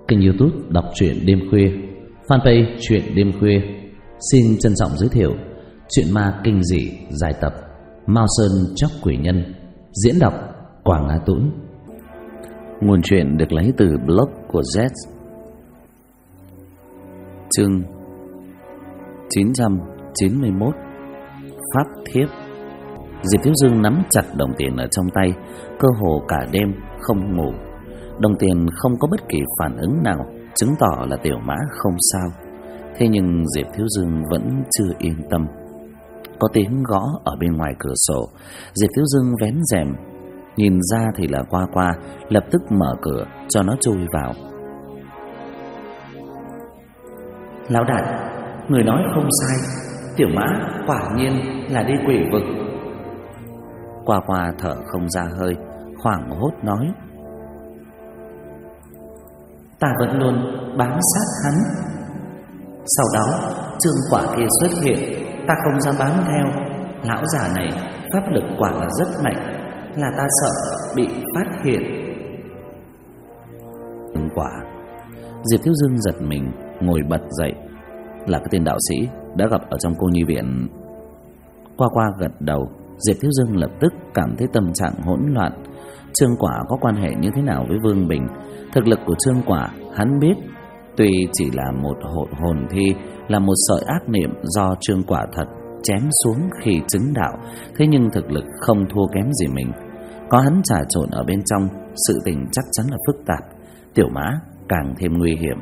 kênh YouTube đọc truyện đêm khuya, fanpage truyện đêm khuya. Xin trân trọng giới thiệu truyện ma kinh dị dài tập Mao Sơn Chóc Quỷ Nhân, diễn đọc Quảng Á Tũng. Nguồn truyện được lấy từ blog của Z. Chương 991 Pháp Thiếp. Diệp Thiếu Dương nắm chặt đồng tiền ở trong tay, cơ hồ cả đêm không ngủ. Đồng tiền không có bất kỳ phản ứng nào, chứng tỏ là Tiểu Mã không sao. Thế nhưng Diệp Thiếu Dương vẫn chưa yên tâm. Có tiếng gõ ở bên ngoài cửa sổ. Diệp Thiếu Dương vén rèm, nhìn ra thì là Qua Qua, lập tức mở cửa cho nó chui vào. Lão đại, người nói không sai, Tiểu Mã quả nhiên là đi quỷ vực. Qua Qua thở không ra hơi, hoảng hốt nói: Ta vẫn luôn bám sát hắn. Sau đó Trương Quả kia xuất hiện, ta không dám bám theo. Lão già này pháp lực quả là rất mạnh, là ta sợ bị phát hiện. Trương Quả. Diệp Thiếu Dương giật mình, ngồi bật dậy. Là cái tên đạo sĩ đã gặp ở trong cô nhi viện. Qua Qua gật đầu. Diệp Thiếu Dương lập tức cảm thấy tâm trạng hỗn loạn. Trương Quả có quan hệ như thế nào với Vương Bình? Thực lực của Trương Quả hắn biết, tuy chỉ là một hồn thi, là một sợi ác niệm do Trương Quả thật chém xuống khi chứng đạo, thế nhưng thực lực không thua kém gì mình. Có hắn trà trộn ở bên trong, sự tình chắc chắn là phức tạp. Tiểu Mã càng thêm nguy hiểm.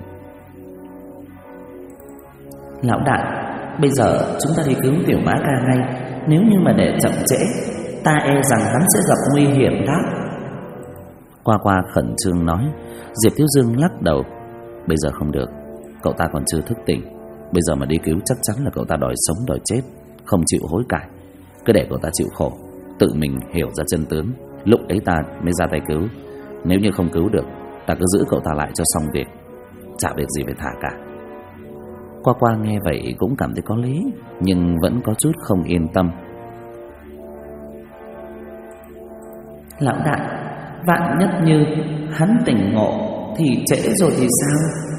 Lão đại, bây giờ chúng ta đi cứu Tiểu Mã ca ngay. Nếu như mà để chậm trễ, ta e rằng hắn sẽ gặp nguy hiểm đó. Qua Qua khẩn trương nói. Diệp Thiếu Dương lắc đầu. Bây giờ không được, cậu ta còn chưa thức tỉnh. Bây giờ mà đi cứu chắc chắn là cậu ta đòi sống đòi chết, không chịu hối cải. Cứ để cậu ta chịu khổ, tự mình hiểu ra chân tướng, lúc ấy ta mới ra tay cứu. Nếu như không cứu được, ta cứ giữ cậu ta lại cho xong việc, chả việc gì phải thả cả. Qua Qua nghe vậy cũng cảm thấy có lý, nhưng vẫn có chút không yên tâm. Lão đại, vạn nhất như hắn tỉnh ngộ thì trễ rồi thì sao?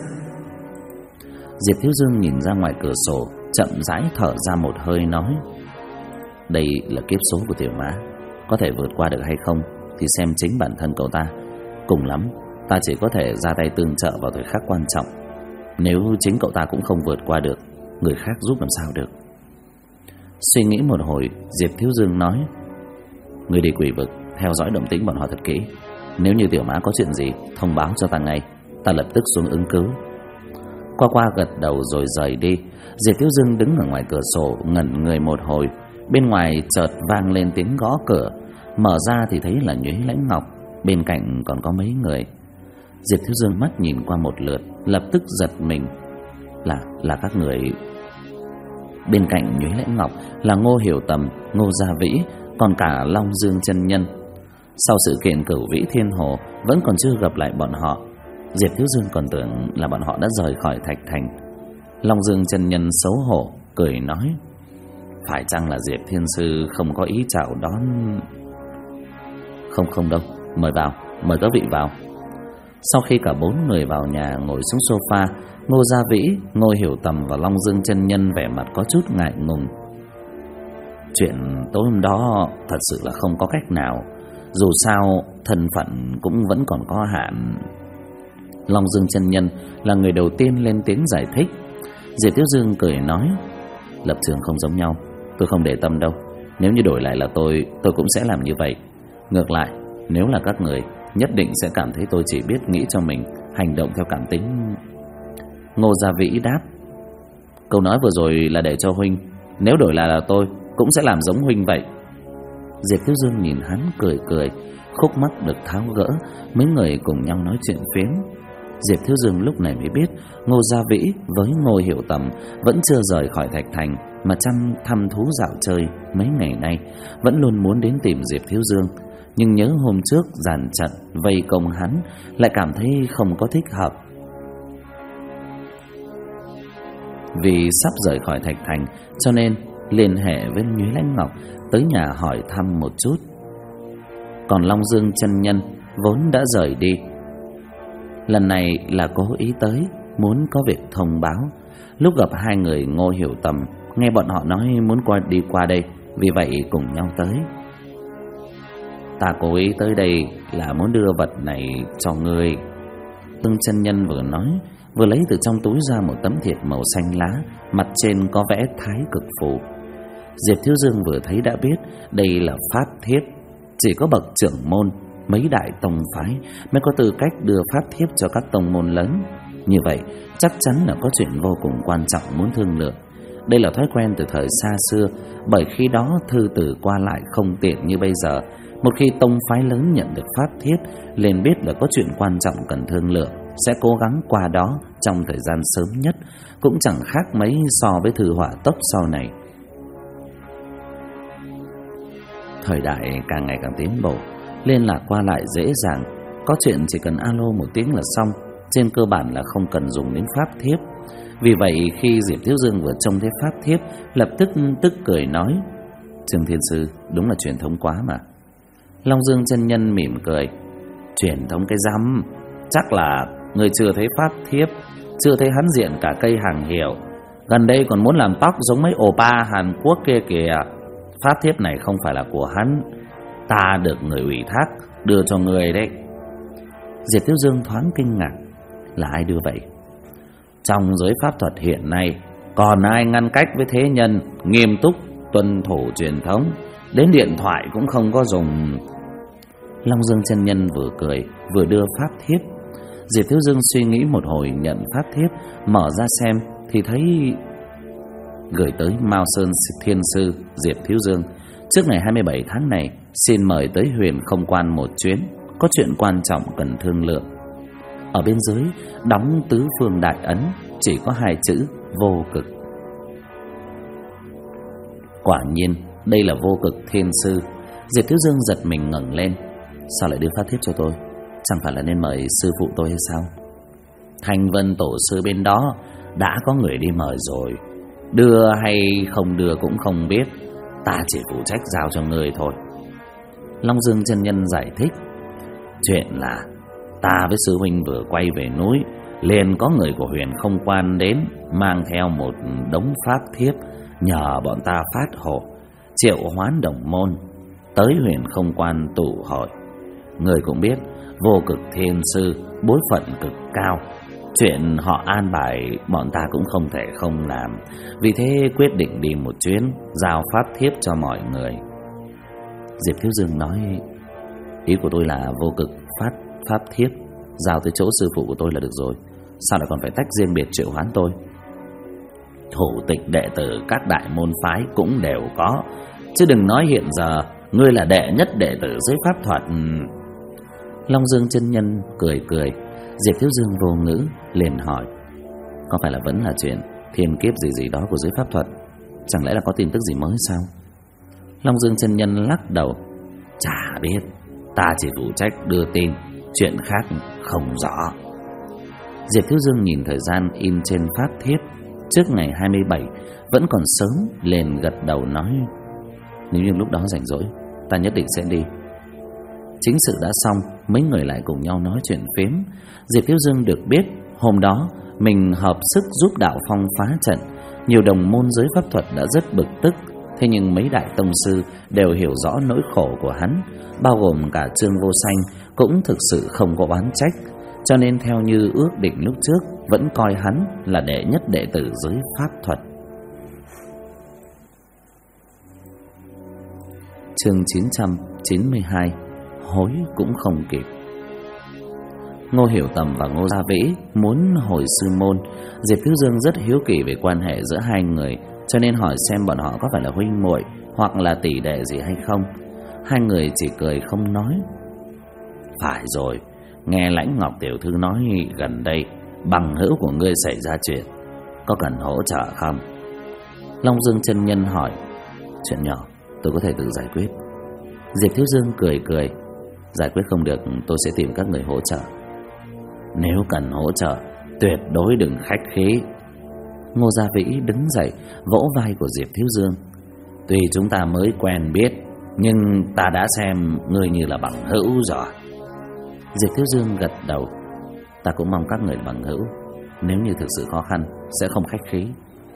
Diệp Thiếu Dương nhìn ra ngoài cửa sổ, chậm rãi thở ra một hơi nói: đây là kiếp số của Tiểu Mã, có thể vượt qua được hay không thì xem chính bản thân cậu ta. Cùng lắm ta chỉ có thể ra tay tương trợ vào thời khắc quan trọng. Nếu chính cậu ta cũng không vượt qua được, người khác giúp làm sao được. Suy nghĩ một hồi, Diệp Thiếu Dương nói: người đi quỷ vực, theo dõi động tĩnh bọn họ thật kỹ. Nếu như Tiểu Mã có chuyện gì, thông báo cho ta ngay, ta lập tức xuống ứng cứu. Qua Qua gật đầu rồi rời đi. Diệp Thiếu Dương đứng ở ngoài cửa sổ ngẩn người một hồi. Bên ngoài chợt vang lên tiếng gõ cửa. Mở ra thì thấy là Nhuế Lãnh Ngọc, bên cạnh còn có mấy người. Diệp Thiếu Dương mắt nhìn qua một lượt, lập tức giật mình. Là các người. Bên cạnh Nhuế Lãnh Ngọc là Ngô Hiểu Tầm, Ngô Gia Vĩ, còn cả Long Dương chân nhân. Sau sự kiện Cửu Vĩ Thiên Hồ vẫn còn chưa gặp lại bọn họ. Diệp Thiếu Dương còn tưởng là bọn họ đã rời khỏi Thạch Thành. Long Dương chân nhân xấu hổ cười nói: phải chăng là Diệp Thiên Sư không có ý chào đón? Không đâu, mời vào, mời các vị vào. Sau khi cả bốn người vào nhà ngồi xuống sofa, Ngô Gia Vĩ, Ngô Hiểu Tầm và Long Dương chân nhân vẻ mặt có chút ngại ngùng. Chuyện tối hôm đó thật sự là không có cách nào, dù sao thân phận cũng vẫn còn có hạn. Long Dương chân nhân là người đầu tiên lên tiếng giải thích. Diệp Thiếu Dương cười nói: lập trường không giống nhau, tôi không để tâm đâu. Nếu như đổi lại là tôi cũng sẽ làm như vậy. Ngược lại, nếu là các người, nhất định sẽ cảm thấy tôi chỉ biết nghĩ cho mình, hành động theo cảm tính. Ngô Gia Vĩ đáp: câu nói vừa rồi là để cho huynh, nếu đổi lại là tôi cũng sẽ làm giống huynh vậy. Diệp Thiếu Dương nhìn hắn cười cười, khúc mắc được tháo gỡ, mấy người cùng nhau nói chuyện phiếm. Diệp Thiếu Dương lúc này mới biết Ngô Gia Vĩ với Ngô Hiểu Tầm vẫn chưa rời khỏi Thạch Thành, mà thăm thú dạo chơi mấy ngày nay, vẫn luôn muốn đến tìm Diệp Thiếu Dương. Nhưng nhớ hôm trước dàn trận vây công hắn, lại cảm thấy không có thích hợp. Vì sắp rời khỏi Thạch Thành, cho nên liên hệ với Nhuế Lãnh Ngọc tới nhà hỏi thăm một chút. Còn Long Dương chân nhân vốn đã rời đi. lần này là cố ý tới, muốn có việc thông báo. Lúc gặp hai người Ngô Hiểu Tầm, nghe bọn họ nói muốn đi qua đây, vì vậy cùng nhau tới. Ta cố ý tới đây là muốn đưa vật này cho ngươi. Tương chân nhân vừa nói, vừa lấy từ trong túi ra một tấm thiệp màu xanh lá, mặt trên có vẽ Thái Cực Phù. Diệp Thiếu Dương vừa thấy đã biết đây là pháp thiếp. Chỉ có bậc trưởng môn, mấy đại tông phái mới có tư cách đưa pháp thiếp cho các tông môn lớn. Như vậy chắc chắn là có chuyện vô cùng quan trọng muốn thương lượng. Đây là thói quen từ thời xa xưa, bởi khi đó thư từ qua lại không tiện như bây giờ. Một khi tông phái lớn nhận được pháp thiếp, liền biết là có chuyện quan trọng cần thương lượng, sẽ cố gắng qua đó trong thời gian sớm nhất, cũng chẳng khác mấy so với thư họa tốc sau này. Thời đại càng ngày càng tiến bộ, liên lạc qua lại dễ dàng, có chuyện chỉ cần alo một tiếng là xong, trên cơ bản là không cần dùng đến pháp thiếp. Vì vậy khi Diệp Thiếu Dương vừa trông thấy pháp thiếp, lập tức cười nói: Trương Thiên Sư, đúng là truyền thống quá mà. Long Dương chân nhân mỉm cười: Truyền thống cái rắm, chắc là người chưa thấy pháp thiếp, chưa thấy hắn diện cả cây hàng hiệu. Gần đây còn muốn làm tóc giống mấy oppa Hàn Quốc kia kìa. Pháp thiếp này không phải là của hắn, ta được người ủy thác đưa cho người đấy. Diệp Thiếu Dương thoáng kinh ngạc: Là ai đưa vậy? Trong giới pháp thuật hiện nay, còn ai ngăn cách với thế nhân nghiêm túc tuân thủ truyền thống, đến điện thoại cũng không có dùng. Long Dương chân nhân vừa cười vừa đưa pháp thiếp. Diệp Thiếu Dương suy nghĩ một hồi, nhận pháp thiếp, mở ra xem thì thấy gửi tới Mao Sơn Thiên Sư Diệp Thiếu Dương: Trước ngày 27 tháng này, xin mời tới Huyền Không Quan một chuyến, có chuyện quan trọng cần thương lượng. Ở bên dưới đóng tứ phương đại ấn, chỉ có hai chữ Vô Cực. Quả nhiên đây là Vô Cực Thiên Sư. Diệp Thiếu Dương giật mình ngẩng lên: Sao lại đưa pháp thiếp cho tôi? Chẳng phải là nên mời sư phụ tôi hay sao? Thanh Vân tổ sư bên đó đã có người đi mời rồi, đưa hay không đưa cũng không biết, ta chỉ phụ trách giao cho người thôi. Long Dương chân nhân giải thích: Chuyện là ta với sư huynh vừa quay về núi, liền có người của Huyền Không Quan đến, mang theo một đống pháp thiếp, nhờ bọn ta phát hộ triệu hoán đồng môn tới Huyền Không Quan tụ hội. Người cũng biết Vô Cực Thiên Sư bối phận cực cao, chuyện họ an bài bọn ta cũng không thể không làm. Vì thế quyết định đi một chuyến, giao pháp thiếp cho mọi người. Diệp Thiếu Dương nói: Ý của tôi là Vô Cực phát pháp thiếp giao tới chỗ sư phụ của tôi là được rồi, sao lại còn phải tách riêng biệt triệu hoán tôi? Thủ tịch đệ tử các đại môn phái cũng đều có, chứ đừng nói hiện giờ ngươi là đệ nhất đệ tử giới pháp thuật. Long Dương chân nhân cười cười. Diệp Thiếu Dương vô ngữ, liền hỏi: Có phải là vẫn là chuyện thiên kiếp gì đó của giới pháp thuật? Chẳng lẽ là có tin tức gì mới sao? Long Dương chân nhân lắc đầu: Chả biết, ta chỉ phụ trách đưa tin, chuyện khác không rõ. Diệp Thiếu Dương nhìn thời gian in trên pháp thiếp, trước ngày 27 vẫn còn sớm, liền gật đầu nói: Nếu như lúc đó rảnh rỗi, ta nhất định sẽ đi. Chính sự đã xong, mấy người lại cùng nhau nói chuyện phiếm. Diệp Thiếu Dương được biết hôm đó mình hợp sức giúp Đạo Phong phá trận, nhiều đồng môn giới pháp thuật đã rất bực tức. Thế nhưng mấy đại tông sư đều hiểu rõ nỗi khổ của hắn, bao gồm cả Trương Vô Sanh, cũng thực sự không có oán trách, cho nên theo như ước định lúc trước, vẫn coi hắn là đệ nhất đệ tử giới pháp thuật. Chương 992: Hối cũng không kịp. Ngô Hiểu Tầm và Ngô Gia Vĩ muốn hồi sư môn. Diệp Thiếu Dương rất hiếu kỳ về quan hệ giữa hai người, cho nên hỏi xem bọn họ có phải là huynh muội hoặc là tỷ đệ gì hay không. Hai người chỉ cười không nói. Phải rồi, nghe Lãnh Ngọc tiểu thư nói gần đây bằng hữu của ngươi xảy ra chuyện, có cần hỗ trợ không? Long Dương chân nhân hỏi. Chuyện nhỏ, tôi có thể tự giải quyết. Diệp Thiếu Dương cười cười. Giải quyết không được, tôi sẽ tìm các người hỗ trợ. Nếu cần hỗ trợ, tuyệt đối đừng khách khí. Ngô Gia Vĩ đứng dậy, vỗ vai của Diệp Thiếu Dương. Tuy chúng ta mới quen biết, nhưng ta đã xem ngươi như là bằng hữu rồi. Diệp Thiếu Dương gật đầu. Ta cũng mong các người bằng hữu, nếu như thực sự khó khăn sẽ không khách khí.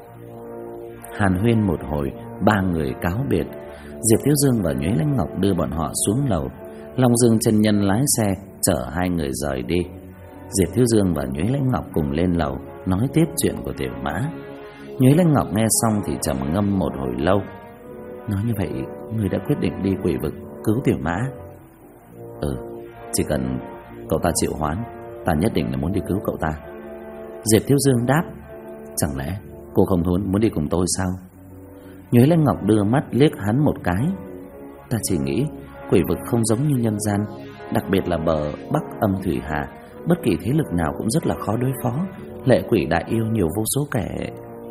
Hàn huyên một hồi, ba người cáo biệt. Diệp Thiếu Dương và Nhuế Lãnh Ngọc đưa bọn họ xuống lầu. Long Dương chân nhân lái xe chở hai người rời đi. Diệp Thiếu Dương và Nhuế Lãnh Ngọc cùng lên lầu nói tiếp chuyện của Tiểu Mã. Nhuế Lãnh Ngọc nghe xong thì trầm ngâm một hồi lâu. Nói như vậy, ngươi đã quyết định đi Quỷ Vực cứu Tiểu Mã? Chỉ cần cậu ta chịu hoán, ta nhất định là muốn đi cứu cậu ta. Diệp Thiếu Dương đáp. Chẳng lẽ cô không muốn đi cùng tôi sao? Nhuế Lãnh Ngọc đưa mắt liếc hắn một cái. Ta chỉ nghĩ Quỷ Vực không giống như nhân gian, đặc biệt là bờ Bắc Âm Thủy Hà, bất kỳ thế lực nào cũng rất là khó đối phó. Lệ quỷ đại yêu nhiều vô số kẻ.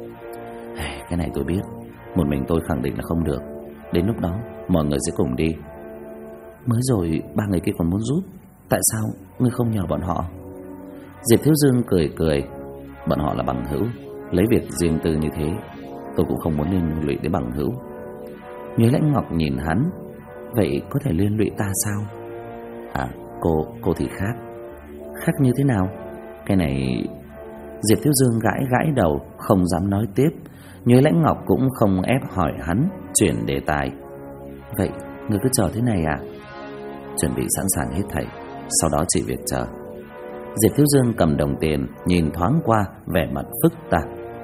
Cái này tôi biết, một mình tôi khẳng định là không được. Đến lúc đó mọi người sẽ cùng đi. Mới rồi ba người kia còn muốn giúp, tại sao ngươi không nhờ bọn họ? Diệp Thiếu Dương cười cười. Bọn họ là bằng hữu, lấy việc riêng tư như thế tôi cũng không muốn liên lụy đến bằng hữu. Nhuế Lãnh Ngọc nhìn hắn. Vậy có thể liên lụy ta sao? Cô thì khác. Khác như thế nào? Cái này... Diệp Thiếu Dương gãi đầu, không dám nói tiếp. Nhuế Lãnh Ngọc cũng không ép hỏi hắn, chuyển đề tài. Vậy ngươi cứ chờ thế này à? Chuẩn bị sẵn sàng hết thảy, sau đó chỉ việc chờ. Diệp Thiếu Dương cầm đồng tiền, nhìn thoáng qua, vẻ mặt phức tạp.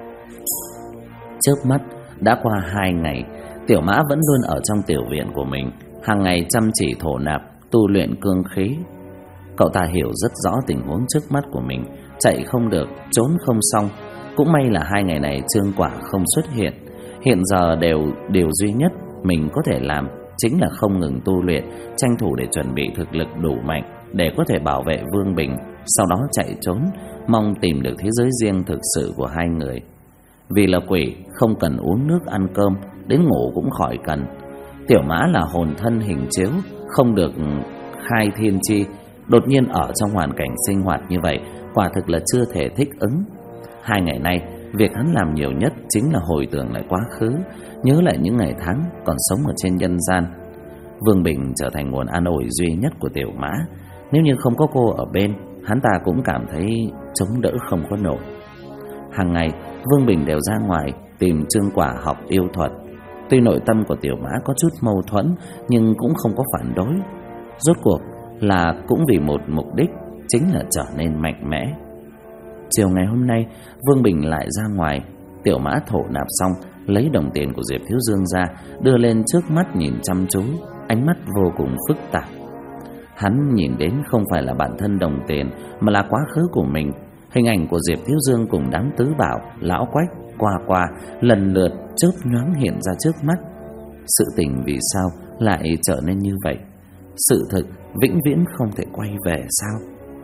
Chớp mắt đã qua 2 ngày, Tiểu Mã vẫn luôn ở trong tiểu viện của mình, hàng ngày chăm chỉ thổ nạp, tu luyện cương khí. Cậu ta hiểu rất rõ tình huống trước mắt của mình, chạy không được, trốn không xong. Cũng may là 2 ngày này Trương Quả không xuất hiện. Hiện giờ điều duy nhất mình có thể làm chính là không ngừng tu luyện, tranh thủ để chuẩn bị thực lực đủ mạnh để có thể bảo vệ Vương Bình, sau đó chạy trốn, mong tìm được thế giới riêng thực sự của hai người. Vì là quỷ, không cần uống nước ăn cơm, đến ngủ cũng khỏi cần. Tiểu Mã là hồn thân hình chiếu, không được khai thiên chi, đột nhiên ở trong hoàn cảnh sinh hoạt như vậy, quả thực là chưa thể thích ứng. 2 ngày nay, việc hắn làm nhiều nhất chính là hồi tưởng lại quá khứ, nhớ lại những ngày tháng còn sống ở trên nhân gian. Vương Bình trở thành nguồn an ủi duy nhất của Tiểu Mã. Nếu như không có cô ở bên, hắn ta cũng cảm thấy chống đỡ không có nổi. Hàng ngày, Vương Bình đều ra ngoài tìm Trương Quả học yêu thuật. Tuy nội tâm của Tiểu Mã có chút mâu thuẫn, nhưng cũng không có phản đối. Rốt cuộc là cũng vì một mục đích, chính là trở nên mạnh mẽ. Chiều ngày hôm nay, Vương Bình lại ra ngoài. Tiểu Mã thổ nạp xong, lấy đồng tiền của Diệp Thiếu Dương ra, đưa lên trước mắt nhìn chăm chú, ánh mắt vô cùng phức tạp. Hắn nhìn đến không phải là bản thân đồng tiền, mà là quá khứ của mình. Hình ảnh của Diệp Thiếu Dương cùng đám tứ bảo, lão quách, qua lần lượt chớp nhoáng hiện ra trước mắt. Sự tình vì sao lại trở nên như vậy? Sự thực vĩnh viễn không thể quay về sao?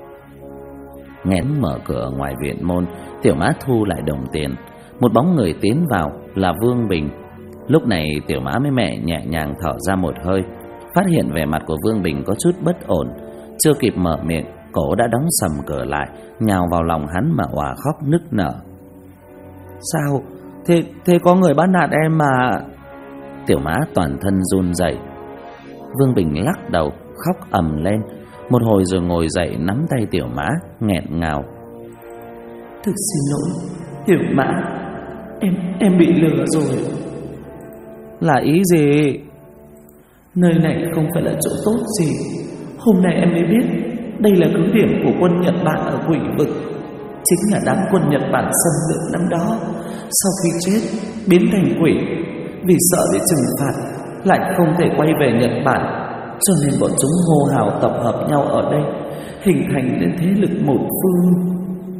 Nghén mở cửa ngoài viện môn, Tiểu Mã thu lại đồng tiền. Một bóng người tiến vào là Vương Bình. Lúc này Tiểu Mã mới nhẹ nhàng thở ra một hơi, phát hiện vẻ mặt của Vương Bình có chút bất ổn. Chưa kịp mở miệng, cổ đã đóng sầm cửa lại, nhào vào lòng hắn mà òa khóc nức nở. Sao? Thế có người bắt nạt em mà? Tiểu Mã toàn thân run rẩy. Vương Bình lắc đầu, khóc ầm lên. Một hồi rồi ngồi dậy nắm tay Tiểu Mã, nghẹn ngào. Thực xin lỗi, Tiểu Mã, em bị lừa rồi. Là ý gì? Nơi này không phải là chỗ tốt gì. Hôm nay em mới biết đây là cứ điểm của quân Nhật Bản ở Quỷ Vực. Chính là đám quân Nhật Bản xâm lược năm đó, sau khi chết biến thành quỷ. Vì sợ bị trừng phạt, lại không thể quay về Nhật Bản, cho nên bọn chúng hô hào tập hợp nhau ở đây, hình thành nên thế lực một phương.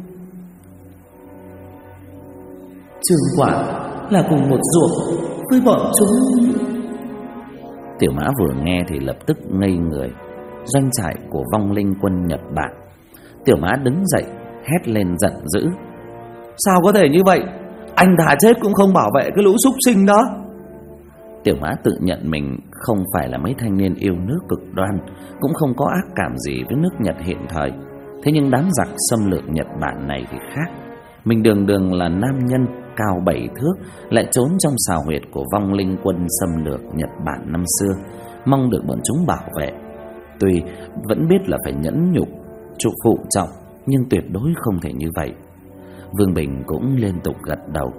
Trương Quả là cùng một ruột với bọn chúng. Tiểu Mã vừa nghe thì lập tức ngây người. Doanh trại của vong linh quân Nhật Bản. Tiểu Mã đứng dậy hét lên giận dữ. Sao có thể như vậy? Anh thà chết cũng không bảo vệ cái lũ súc sinh đó. Tiểu Mã tự nhận mình không phải là mấy thanh niên yêu nước cực đoan, cũng không có ác cảm gì với nước Nhật hiện thời. Thế nhưng đám giặc xâm lược Nhật Bản này thì khác. Mình đường là nam nhân cao 7 thước, lại trốn trong xào huyệt của vong linh quân xâm lược Nhật Bản năm xưa, mong được bọn chúng bảo vệ. Tuy vẫn biết là phải nhẫn nhục, phụ trọng, nhưng tuyệt đối không thể như vậy. Vương Bình cũng liên tục gật đầu.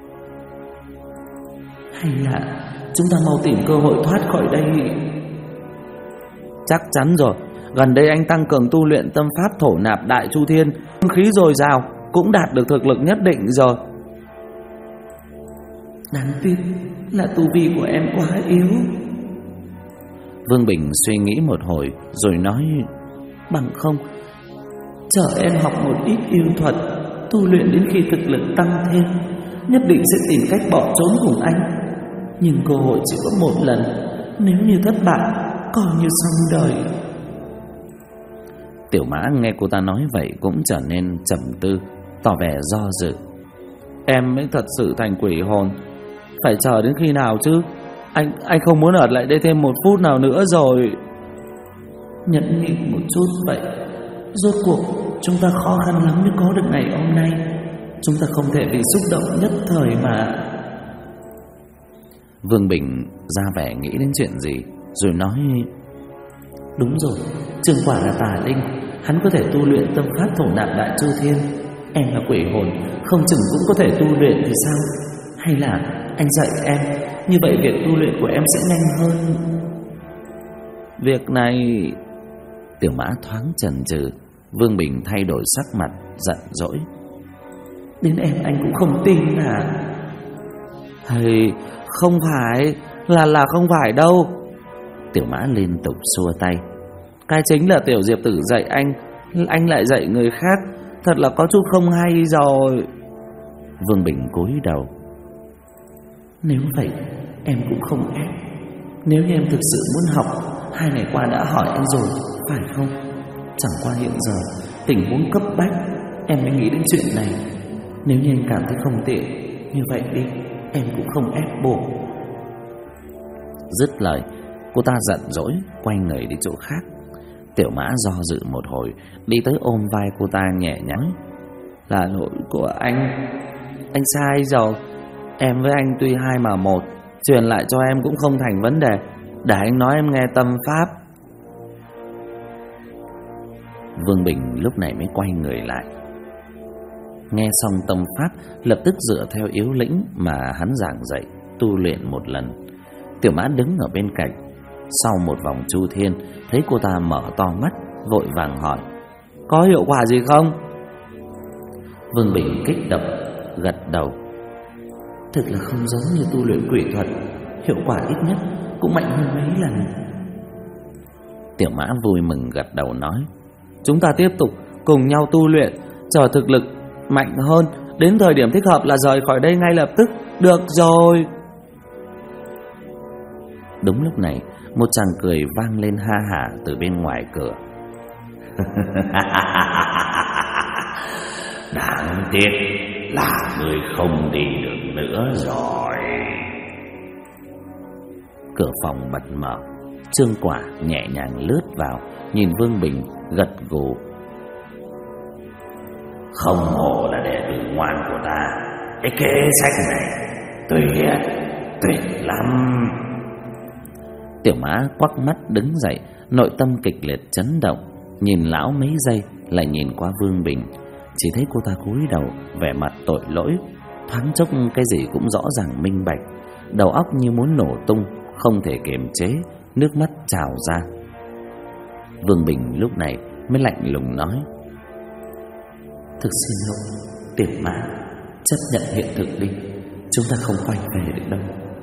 Hay là chúng ta mau tìm cơ hội thoát khỏi đây? Chắc chắn rồi. Gần đây anh tăng cường tu luyện tâm pháp thổ nạp đại chu thiên, khí dồi dào, cũng đạt được thực lực nhất định rồi. Đáng tiếc là tu vi của em quá yếu. Vương Bình suy nghĩ một hồi rồi nói, bằng không chờ em học một ít yêu thuật, tu luyện đến khi thực lực tăng thêm, nhất định sẽ tìm cách bỏ trốn cùng anh. Nhưng cơ hội chỉ có một lần, nếu như thất bại coi như xong đời. Tiểu Mã nghe cô ta nói vậy cũng trở nên trầm tư, tỏ vẻ do dự. Em mới thật sự thành quỷ hồn, phải chờ đến khi nào chứ? Anh không muốn ở lại đây thêm một phút nào nữa rồi. Nhẫn nhịn một chút vậy. Rốt cuộc chúng ta khó khăn lắm mới có được ngày hôm nay. Chúng ta không thể vì xúc động nhất thời mà. Vương Bình ra vẻ nghĩ đến chuyện gì rồi nói, đúng rồi, Trương Quả là tà linh, hắn có thể tu luyện tâm pháp thổ nạp đại chu thiên. Em là quỷ hồn, không chừng cũng có thể tu luyện thì sao? Hay là anh dạy em, như vậy việc tu luyện của em sẽ nhanh hơn. Việc này... Tiểu Mã thoáng chần chừ. Vương Bình thay đổi sắc mặt, giận dỗi. Đến em anh cũng không tin à? Hay không phải, là không phải đâu. Tiểu Mã liên tục xua tay. Cái chính là Tiểu Diệp Tử dạy anh lại dạy người khác, thật là có chút không hay rồi. Vương Bình cúi đầu. Nếu vậy em cũng không ép. Nếu như em thực sự muốn học, 2 ngày qua đã hỏi anh rồi, phải không? Chẳng qua hiện giờ tình huống cấp bách, em mới nghĩ đến chuyện này. Nếu như anh cảm thấy không tiện, như vậy đi, em cũng không ép buộc. Dứt lời, cô ta giận dỗi quay người đi chỗ khác. Tiểu Mã do dự một hồi, đi tới ôm vai cô ta nhẹ nhàng. Là lỗi của anh sai rồi. Em với anh tuy 2 mà 1, truyền lại cho em cũng không thành vấn đề. Để anh nói em nghe tâm pháp. Vương Bình lúc này mới quay người lại. Nghe xong tâm pháp, lập tức dựa theo yếu lĩnh mà hắn giảng dạy, tu luyện một lần. Tiểu Mã đứng ở bên cạnh. Sau một vòng chu thiên, thấy cô ta mở to mắt, vội vàng hỏi, có hiệu quả gì không? Vương Bình kích động, gật đầu. Thực là không giống như tu luyện quỷ thuật, hiệu quả ít nhất cũng mạnh hơn mấy lần. Tiểu Mã vui mừng gật đầu nói, chúng ta tiếp tục cùng nhau tu luyện, chờ thực lực mạnh hơn, đến thời điểm thích hợp là rời khỏi đây ngay lập tức. Được rồi. Đúng lúc này, một tràng cười vang lên ha hả từ bên ngoài cửa. Đáng tiếc là người không đi được nữa rồi. Cửa phòng bật mở. Trương Quả nhẹ nhàng lướt vào, nhìn Vương Bình gật gù. Không hổ là đệ tử ngoan của ta. Cái kế sách này tuyệt lắm. Tiểu Mã quắc mắt đứng dậy, nội tâm kịch liệt chấn động, nhìn lão mấy giây lại nhìn qua Vương Bình. Chỉ thấy cô ta cúi đầu, vẻ mặt tội lỗi, thoáng chốc cái gì cũng rõ ràng minh bạch, đầu óc như muốn nổ tung, không thể kiềm chế, nước mắt trào ra. Vương Bình lúc này mới lạnh lùng nói, thực xin lỗi Tiểu Mã, chấp nhận hiện thực đi, chúng ta không quay về được đâu.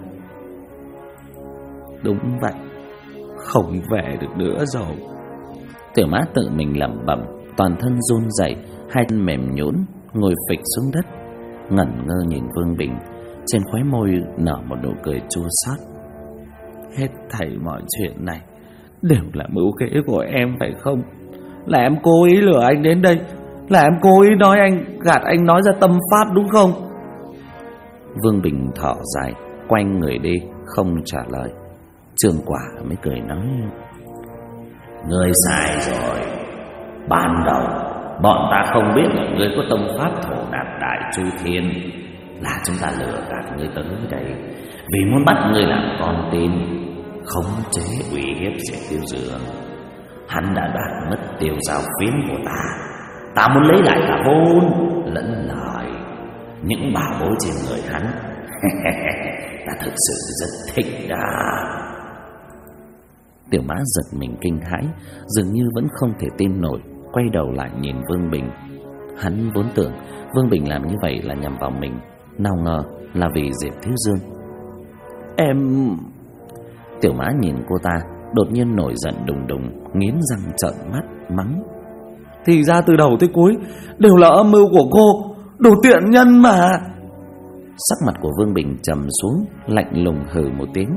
Đúng vậy, không về được nữa rồi. Tiểu Mã tự mình lẩm bẩm, toàn thân run rẩy, hai chân mềm nhũn, ngồi phịch xuống đất, ngẩn ngơ nhìn Vương Bình. Trên khóe môi nở một nụ cười chua xót. Hết thảy mọi chuyện này đều là mưu kế của em phải không? Là em cố ý lừa anh đến đây, là em cố ý nói anh, gạt anh nói ra tâm pháp đúng không? Vương Bình thở dài, quay người đi, không trả lời. Trương Quả mới cười nói, ngươi sai rồi. Ban đầu bọn ta không biết là ngươi có tâm pháp thổ nạp đại chu thiên, là chúng ta lừa gạt ngươi tới đây vì muốn bắt ngươi làm con tin, khống chế uy hiếp sẽ Tiêu Dương. Hắn đã đoạt mất Tiêu Giao Phiến của ta, ta muốn lấy lại cả vốn lẫn lời, những bảo bối trên người hắn. Ta thực sự rất thích đó. Tiểu Mã giật mình kinh hãi, dường như vẫn không thể tin nổi, quay đầu lại nhìn Vương Bình. Hắn vốn tưởng Vương Bình làm như vậy là nhằm vào mình, nào ngờ là vì Diệp Thiếu Dương. Em... Tiểu Mã nhìn cô ta, đột nhiên nổi giận đùng đùng, nghiến răng trợn mắt mắng: Thì ra từ đầu tới cuối đều là âm mưu của cô, đồ tiện nhân mà. Sắc mặt của Vương Bình trầm xuống, lạnh lùng hừ một tiếng: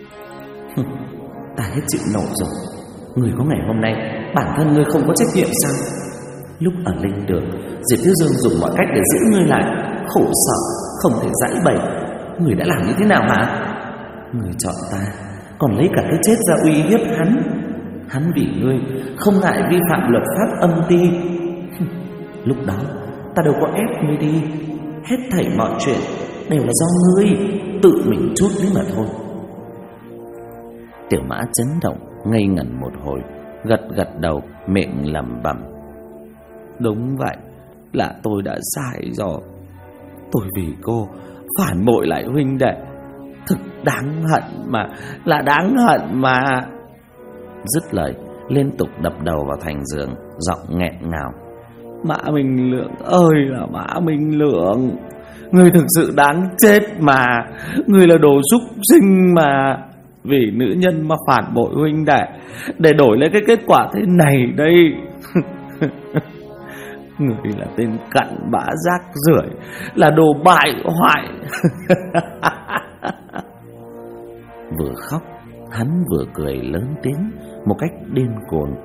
Ta hết chịu nổi rồi. Người có ngày hôm nay, bản thân ngươi không có trách nhiệm sao? Lúc ở linh đường, Diệp Thiếu Dương dùng mọi cách để giữ ngươi lại, khổ sở không thể giãi bày. Người đã làm như thế nào hả? Người chọn ta, còn lấy cả cái chết ra uy hiếp hắn. Hắn vì ngươi không ngại vi phạm luật pháp âm ti. Lúc đó ta đâu có ép ngươi đi. Hết thảy mọi chuyện đều là do ngươi tự mình chuốc lấy mà thôi. Tiểu Mã chấn động, ngây ngẩn một hồi, gật gật đầu, miệng lẩm bẩm: Đúng vậy, là tôi đã sai rồi. Tôi vì cô phản bội lại huynh đệ, thực đáng hận mà, là đáng hận mà. Dứt lời, liên tục đập đầu vào thành giường, giọng nghẹn ngào: Mã Minh Lượng ơi là Mã Minh Lượng, người thực sự đáng chết mà. Người là đồ súc sinh mà. Vì nữ nhân mà phản bội huynh đệ, để đổi lấy cái kết quả thế này đây. Người là tên cặn bã rác rưởi, là đồ bại hoại. Vừa khóc, hắn vừa cười lớn tiếng, một cách điên cuồng.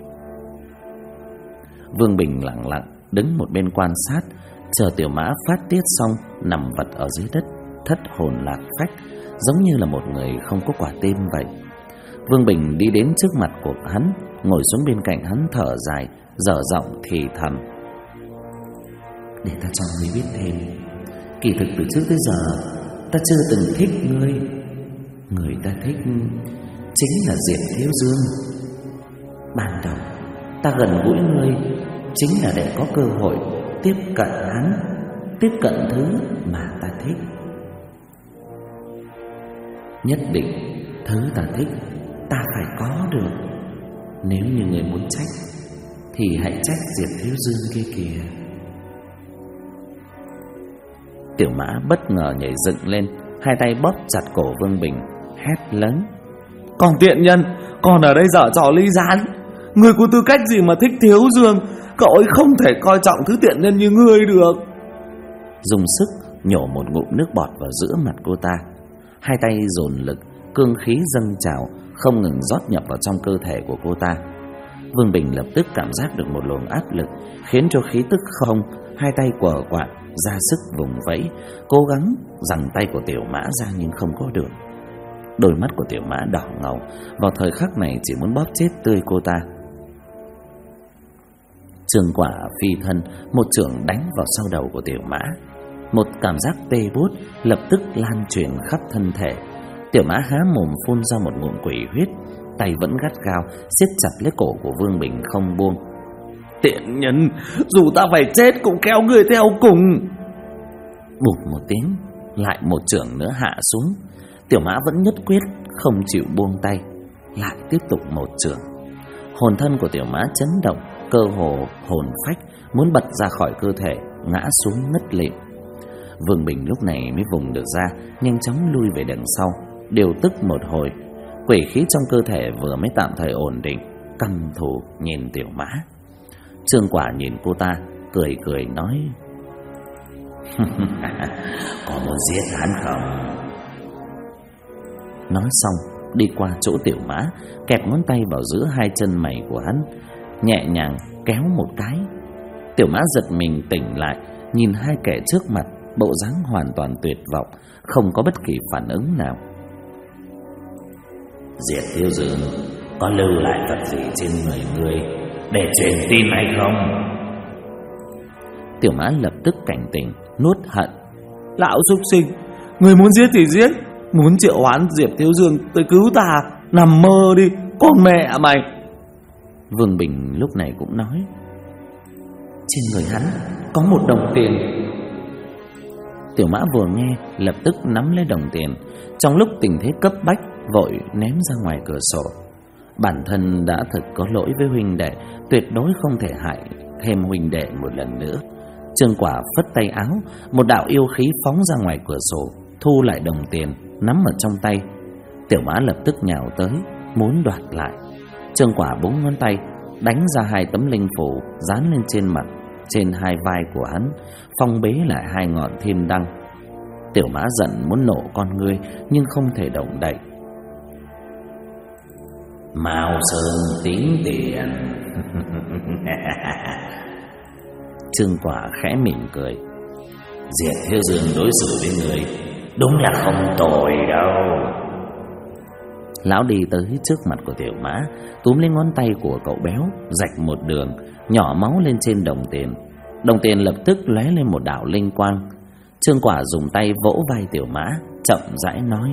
Vương Bình lặng lặng đứng một bên quan sát, chờ Tiểu Mã phát tiết xong, nằm vật ở dưới đất, thất hồn lạc phách, giống như là một người không có quả tim vậy. Vương Bình đi đến trước mặt của hắn, ngồi xuống bên cạnh hắn, thở dài, dở giọng thì thầm: Để ta cho ngươi biết thêm, kỳ thực từ trước tới giờ ta chưa từng thích ngươi. Người ta thích chính là Diệp Thiếu Dương. Ban đầu ta gần gũi ngươi chính là để có cơ hội tiếp cận hắn, tiếp cận thứ mà ta thích. Nhất định thứ ta thích ta phải có được. Nếu như người muốn trách thì hãy trách Diệp Thiếu Dương kia kìa. Tiểu Mã bất ngờ nhảy dựng lên, hai tay bóp chặt cổ Vương Bình, hét lớn: Còn tiện nhân, còn ở đây dở trò ly gián. Người có tư cách gì mà thích Thiếu Dương? Cậu ấy không thể coi trọng thứ tiện nhân như ngươi được. Dùng sức nhổ một ngụm nước bọt vào giữa mặt cô ta. Hai tay dồn lực, cương khí dâng trào, không ngừng rót nhập vào trong cơ thể của cô ta. Vương Bình lập tức cảm giác được một luồng áp lực, khiến cho khí tức không, hai tay quờ quạng, ra sức vùng vẫy, cố gắng giằng tay của Tiểu Mã ra nhưng không có được. Đôi mắt của Tiểu Mã đỏ ngầu, vào thời khắc này chỉ muốn bóp chết tươi cô ta. Trường Quả phi thân, một chưởng đánh vào sau đầu của Tiểu Mã. Một cảm giác tê buốt lập tức lan truyền khắp thân thể. Tiểu Mã há mồm phun ra một ngụm quỷ huyết, tay vẫn gắt gao siết chặt lấy cổ của Vương Bình không buông. Tiện nhân, dù ta phải chết cũng kéo người theo cùng. Bụp một tiếng, lại một chưởng nữa hạ xuống. Tiểu Mã vẫn nhất quyết không chịu buông tay, lại tiếp tục một chưởng. Hồn thân của Tiểu Mã chấn động, cơ hồ hồn phách muốn bật ra khỏi cơ thể, ngã xuống ngất lịm. Vương Bình lúc này mới vùng được ra, nhanh chóng lui về đằng sau, điều tức một hồi. Quỷ khí trong cơ thể vừa mới tạm thời ổn định, căm thù nhìn Tiểu Mã. Trương Quả nhìn cô ta, cười cười nói: Có muốn giết hắn không? Nói xong, đi qua chỗ Tiểu Mã, kẹp ngón tay vào giữa hai chân mày của hắn, nhẹ nhàng kéo một cái. Tiểu Mã giật mình tỉnh lại, nhìn hai kẻ trước mặt, bộ dáng hoàn toàn tuyệt vọng, không có bất kỳ phản ứng nào. Diệp Thiếu Dương có lưu lại vật gì trên người ngươi để truyền tin hay không? Tiểu Mã lập tức cảnh tỉnh, nuốt hận: Lão súc sinh, người muốn giết thì giết, muốn triệu hoán Diệp Thiếu Dương tới cứu ta, nằm mơ đi, con mẹ mày. Vương Bình lúc này cũng nói: trên người hắn có một đồng tiền. Tiểu Mã vừa nghe lập tức nắm lấy đồng tiền, trong lúc tình thế cấp bách vội ném ra ngoài cửa sổ. Bản thân đã thật có lỗi với huynh đệ, tuyệt đối không thể hại thêm huynh đệ một lần nữa. Trương Quả phất tay áo, một đạo yêu khí phóng ra ngoài cửa sổ, thu lại đồng tiền nắm ở trong tay. Tiểu Mã lập tức nhào tới muốn đoạt lại. Trương Quả búng ngón tay đánh ra 2 tấm linh phủ dán lên trên mặt, trên 2 vai của hắn, phong bế lại 2 ngọn thiên đăng. Tiểu Mã giận muốn nổ con ngươi nhưng không thể động đậy. Mao Sơn tính tiền. Trương Quả khẽ mỉm cười. Diệp Thiếu Dương đối xử với người đúng là không tồi đâu. Lão đi tới trước mặt của Tiểu Mã, túm lên ngón tay của cậu béo, rạch một đường, nhỏ máu lên trên đồng tiền. Đồng tiền lập tức lóe lên một đạo linh quang. Trương Quả dùng tay vỗ vai Tiểu Mã, chậm rãi nói: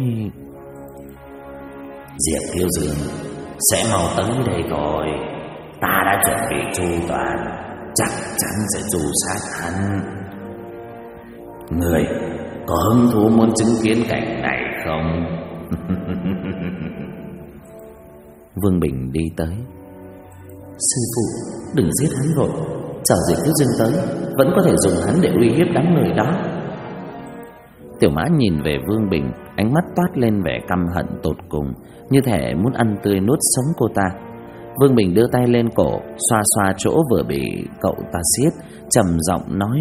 Diệp Thiếu Dương sẽ mau tới đây thôi. Ta đã chuẩn bị chu toàn, chắc chắn sẽ tru sát hắn. Người có hứng thú muốn chứng kiến cảnh này không? Vương Bình đi tới. Sư phụ, đừng giết hắn vội, chờ Diệp Thiếu Dương tới, vẫn có thể dùng hắn để uy hiếp đám người đó. Tiểu Mã nhìn về Vương Bình, ánh mắt toát lên vẻ căm hận tột cùng, như thể muốn ăn tươi nuốt sống cô ta. Vương Bình đưa tay lên cổ, xoa xoa chỗ vừa bị cậu ta siết, trầm giọng nói: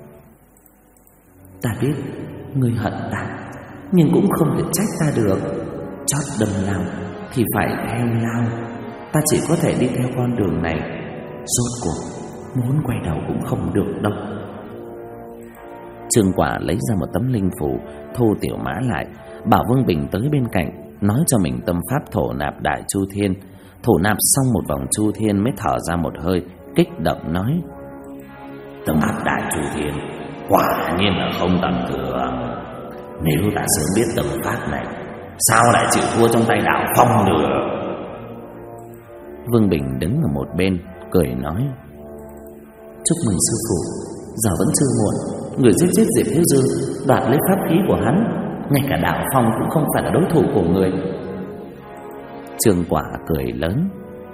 Ta biết ngươi hận ta, nhưng cũng không thể trách ta được. Chót đâm lao thì phải theo lao. Ta chỉ có thể đi theo con đường này. Rốt cuộc muốn quay đầu cũng không được đâu. Trương Quả lấy ra một tấm linh phủ, thu Tiểu Mã lại, bảo Vương Bình tới bên cạnh, nói cho mình tâm pháp thổ nạp đại chu thiên. Thổ nạp xong một vòng chu thiên mới thở ra một hơi, kích động nói: Tâm pháp đại chu thiên quả nhiên là không tầm thường. Nếu ta sớm biết tâm pháp này, sao lại chịu thua trong tay Đạo Phong được? Vương Bình đứng ở một bên cười nói: Chúc mừng sư phụ, giờ vẫn chưa muộn. Người giết Diệp Thiếu Dương, đoạt lấy pháp khí của hắn, ngay cả Đạo Phong cũng không phải là đối thủ của người. Trương Quả cười lớn: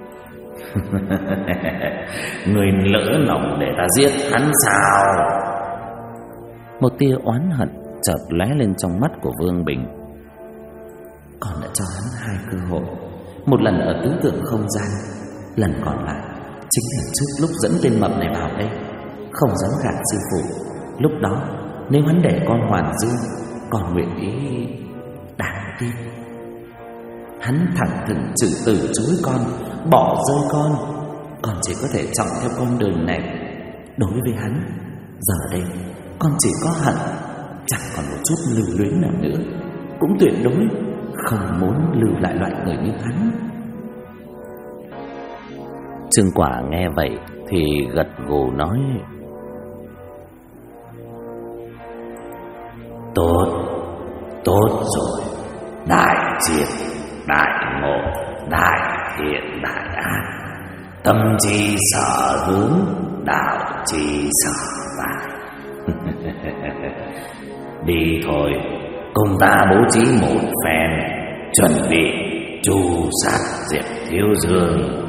Người lỡ lòng để ta giết hắn sao? Một tia oán hận chợt lóe lên trong mắt của Vương Bình. Con đã cho hắn 2 cơ hội, một lần ở tứ tượng không gian, lần còn lại chính là trước lúc dẫn tên mập này vào đây. Không dám gạt sư phụ, lúc đó nếu hắn để con Hoàn Dương, con nguyện ý. Đáng tiếc hắn thẳng thừng trừ từ chối con, bỏ rơi con. Con chỉ có thể chọn theo con đường này. Đối với hắn, giờ đây con chỉ có hận, chẳng còn một chút lưu luyến nào nữa. Cũng tuyệt đối không muốn lưu lại loại người như hắn. Trương Quả nghe vậy thì gật gù nói: Tốt rồi. Đại triệt, đại ngộ, đại thiện, đại ác, tâm chi sở hướng, đạo chi sở tại. Đi thôi, cùng ta bố trí một phen, chuẩn bị tru sát Diệp Thiếu Dương.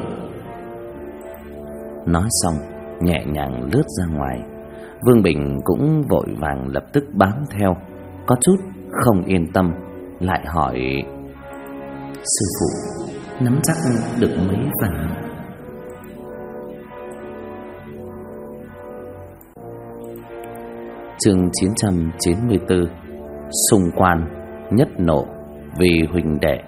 Nói xong nhẹ nhàng lướt ra ngoài. Vương Bình cũng vội vàng lập tức bám theo, có chút không yên tâm, lại hỏi: Sư phụ, nắm chắc được mấy phần? Chương 994: Xung quan nhất nộ vì huynh đệ.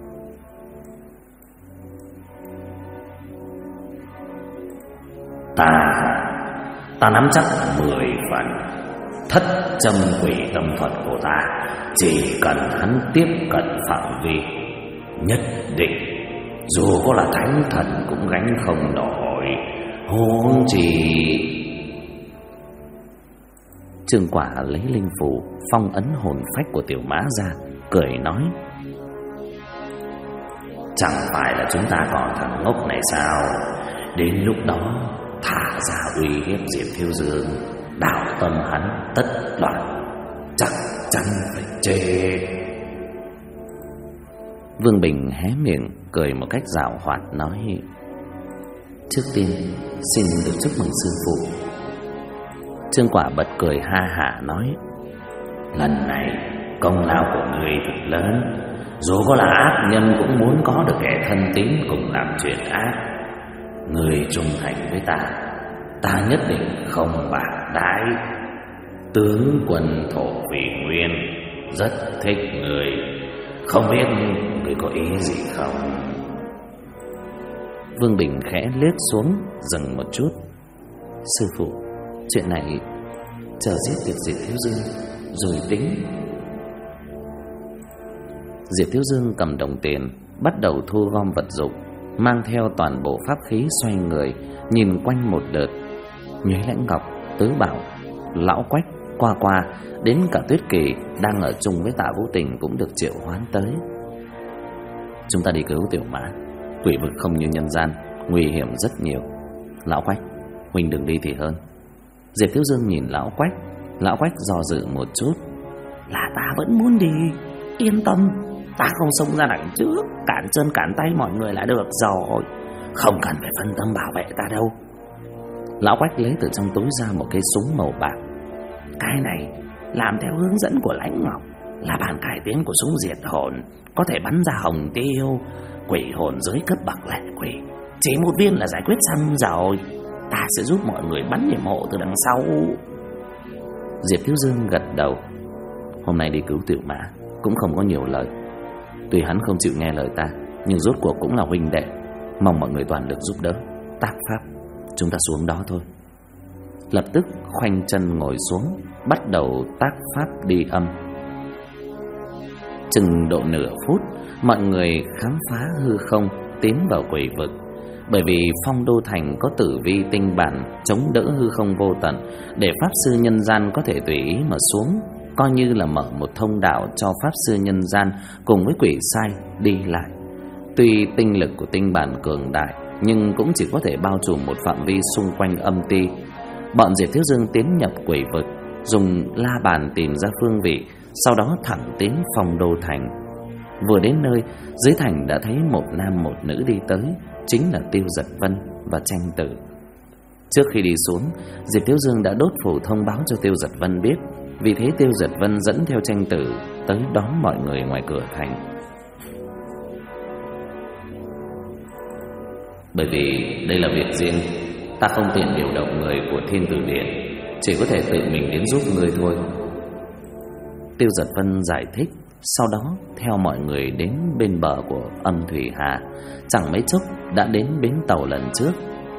Ta nắm chắc 10 phần. Thất châm quỷ tâm thuật của ta, chỉ cần hắn tiếp cận phạm vi, nhất định dù có là thánh thần cũng gánh không nổi. Huống chi. Trương Quả lấy linh phù phong ấn hồn phách của Tiểu Mã ra, cười nói: Chẳng phải là chúng ta còn thằng ngốc này sao? Đến lúc đó thả ra uy hiếp Diệp Thiếu Dương, đạo tâm hắn tất loạn, chắc chắn phải chết. Vương Bình hé miệng cười một cách giảo hoạt nói: trước tiên xin được chúc mừng sư phụ. Trương Quả bật cười ha hả nói: lần này công lao của người thật lớn, dù có là ác nhân cũng muốn có được kẻ thân tín cùng làm chuyện ác. Người trung thành với ta nhất định không bạc đãi. Tướng quân Thổ Vị Nguyên rất thích người, không biết người có ý gì không? Vương Bình khẽ liếc xuống, dừng một chút. Sư phụ, chuyện này chờ giết được Diệp Thiếu Dương rồi tính. Diệp Thiếu Dương cầm đồng tiền, bắt đầu thu gom vật dụng, mang theo toàn bộ pháp khí xoay người, nhìn quanh một đợt. Nhuế Lãnh Ngọc, Tứ Bảo, Lão Quách, Qua Qua, đến cả Tuyết Kỳ đang ở chung với Tạ Vũ Tình cũng được triệu hoán tới. Chúng ta đi cứu tiểu mã. Quỷ vực không như nhân gian, nguy hiểm rất nhiều. Lão Quách, huynh đừng đi thì hơn. Diệp Thiếu Dương nhìn Lão Quách. Lão Quách do dự một chút. Là ta vẫn muốn đi, yên tâm, ta không xông ra đằng trước, cản chân cản tay mọi người là được rồi, không cần phải phân tâm bảo vệ ta đâu. Lão Quách lấy từ trong túi ra một cây súng màu bạc. Cái này làm theo hướng dẫn của Lãnh Ngọc, là bản cải tiến của súng diệt hồn, có thể bắn ra hồng tiêu, quỷ hồn dưới cấp bậc lệ quỷ. Chỉ một viên là giải quyết xong rồi. Ta sẽ giúp mọi người bắn hiểm hộ từ đằng sau. Diệp Thiếu Dương gật đầu. Hôm nay đi cứu tiểu mã cũng không có nhiều lời. Tuy hắn không chịu nghe lời ta, nhưng rốt cuộc cũng là huynh đệ. Mong mọi người toàn được giúp đỡ. Tác pháp, chúng ta xuống đó thôi. Lập tức khoanh chân ngồi xuống, bắt đầu tác pháp đi âm. Chừng độ nửa phút, mọi người khám phá hư không, tiến vào quỷ vực. Bởi vì Phong Đô Thành có tử vi tinh bản chống đỡ hư không vô tận, để pháp sư nhân gian có thể tùy ý mà xuống, coi như là mở một thông đạo cho pháp sư nhân gian cùng với quỷ sai đi lại. Tuy tinh lực của tinh bản cường đại, nhưng cũng chỉ có thể bao trùm một phạm vi xung quanh âm ti. Bọn Diệp Thiếu Dương tiến nhập quỷ vực, dùng la bàn tìm ra phương vị, sau đó thẳng tiến Phong Đô Thành. Vừa đến nơi, dưới thành đã thấy một nam một nữ đi tới, chính là Tiêu Giật Vân và Tranh Tử. Trước khi đi xuống, Diệp Thiếu Dương đã đốt phù thông báo cho Tiêu Giật Vân biết, vì thế Tiêu Giật Vân dẫn theo Tranh Tử tới đón mọi người ngoài cửa thành. Bởi vì đây là việc riêng, ta không tiện điều động người của Thiên Tử Điện, chỉ có thể tự mình đến giúp người thôi. Tiêu Giật Vân giải thích. Sau đó theo mọi người đến bên bờ của âm Thủy Hà. Chẳng mấy chốc đã đến bến tàu lần trước.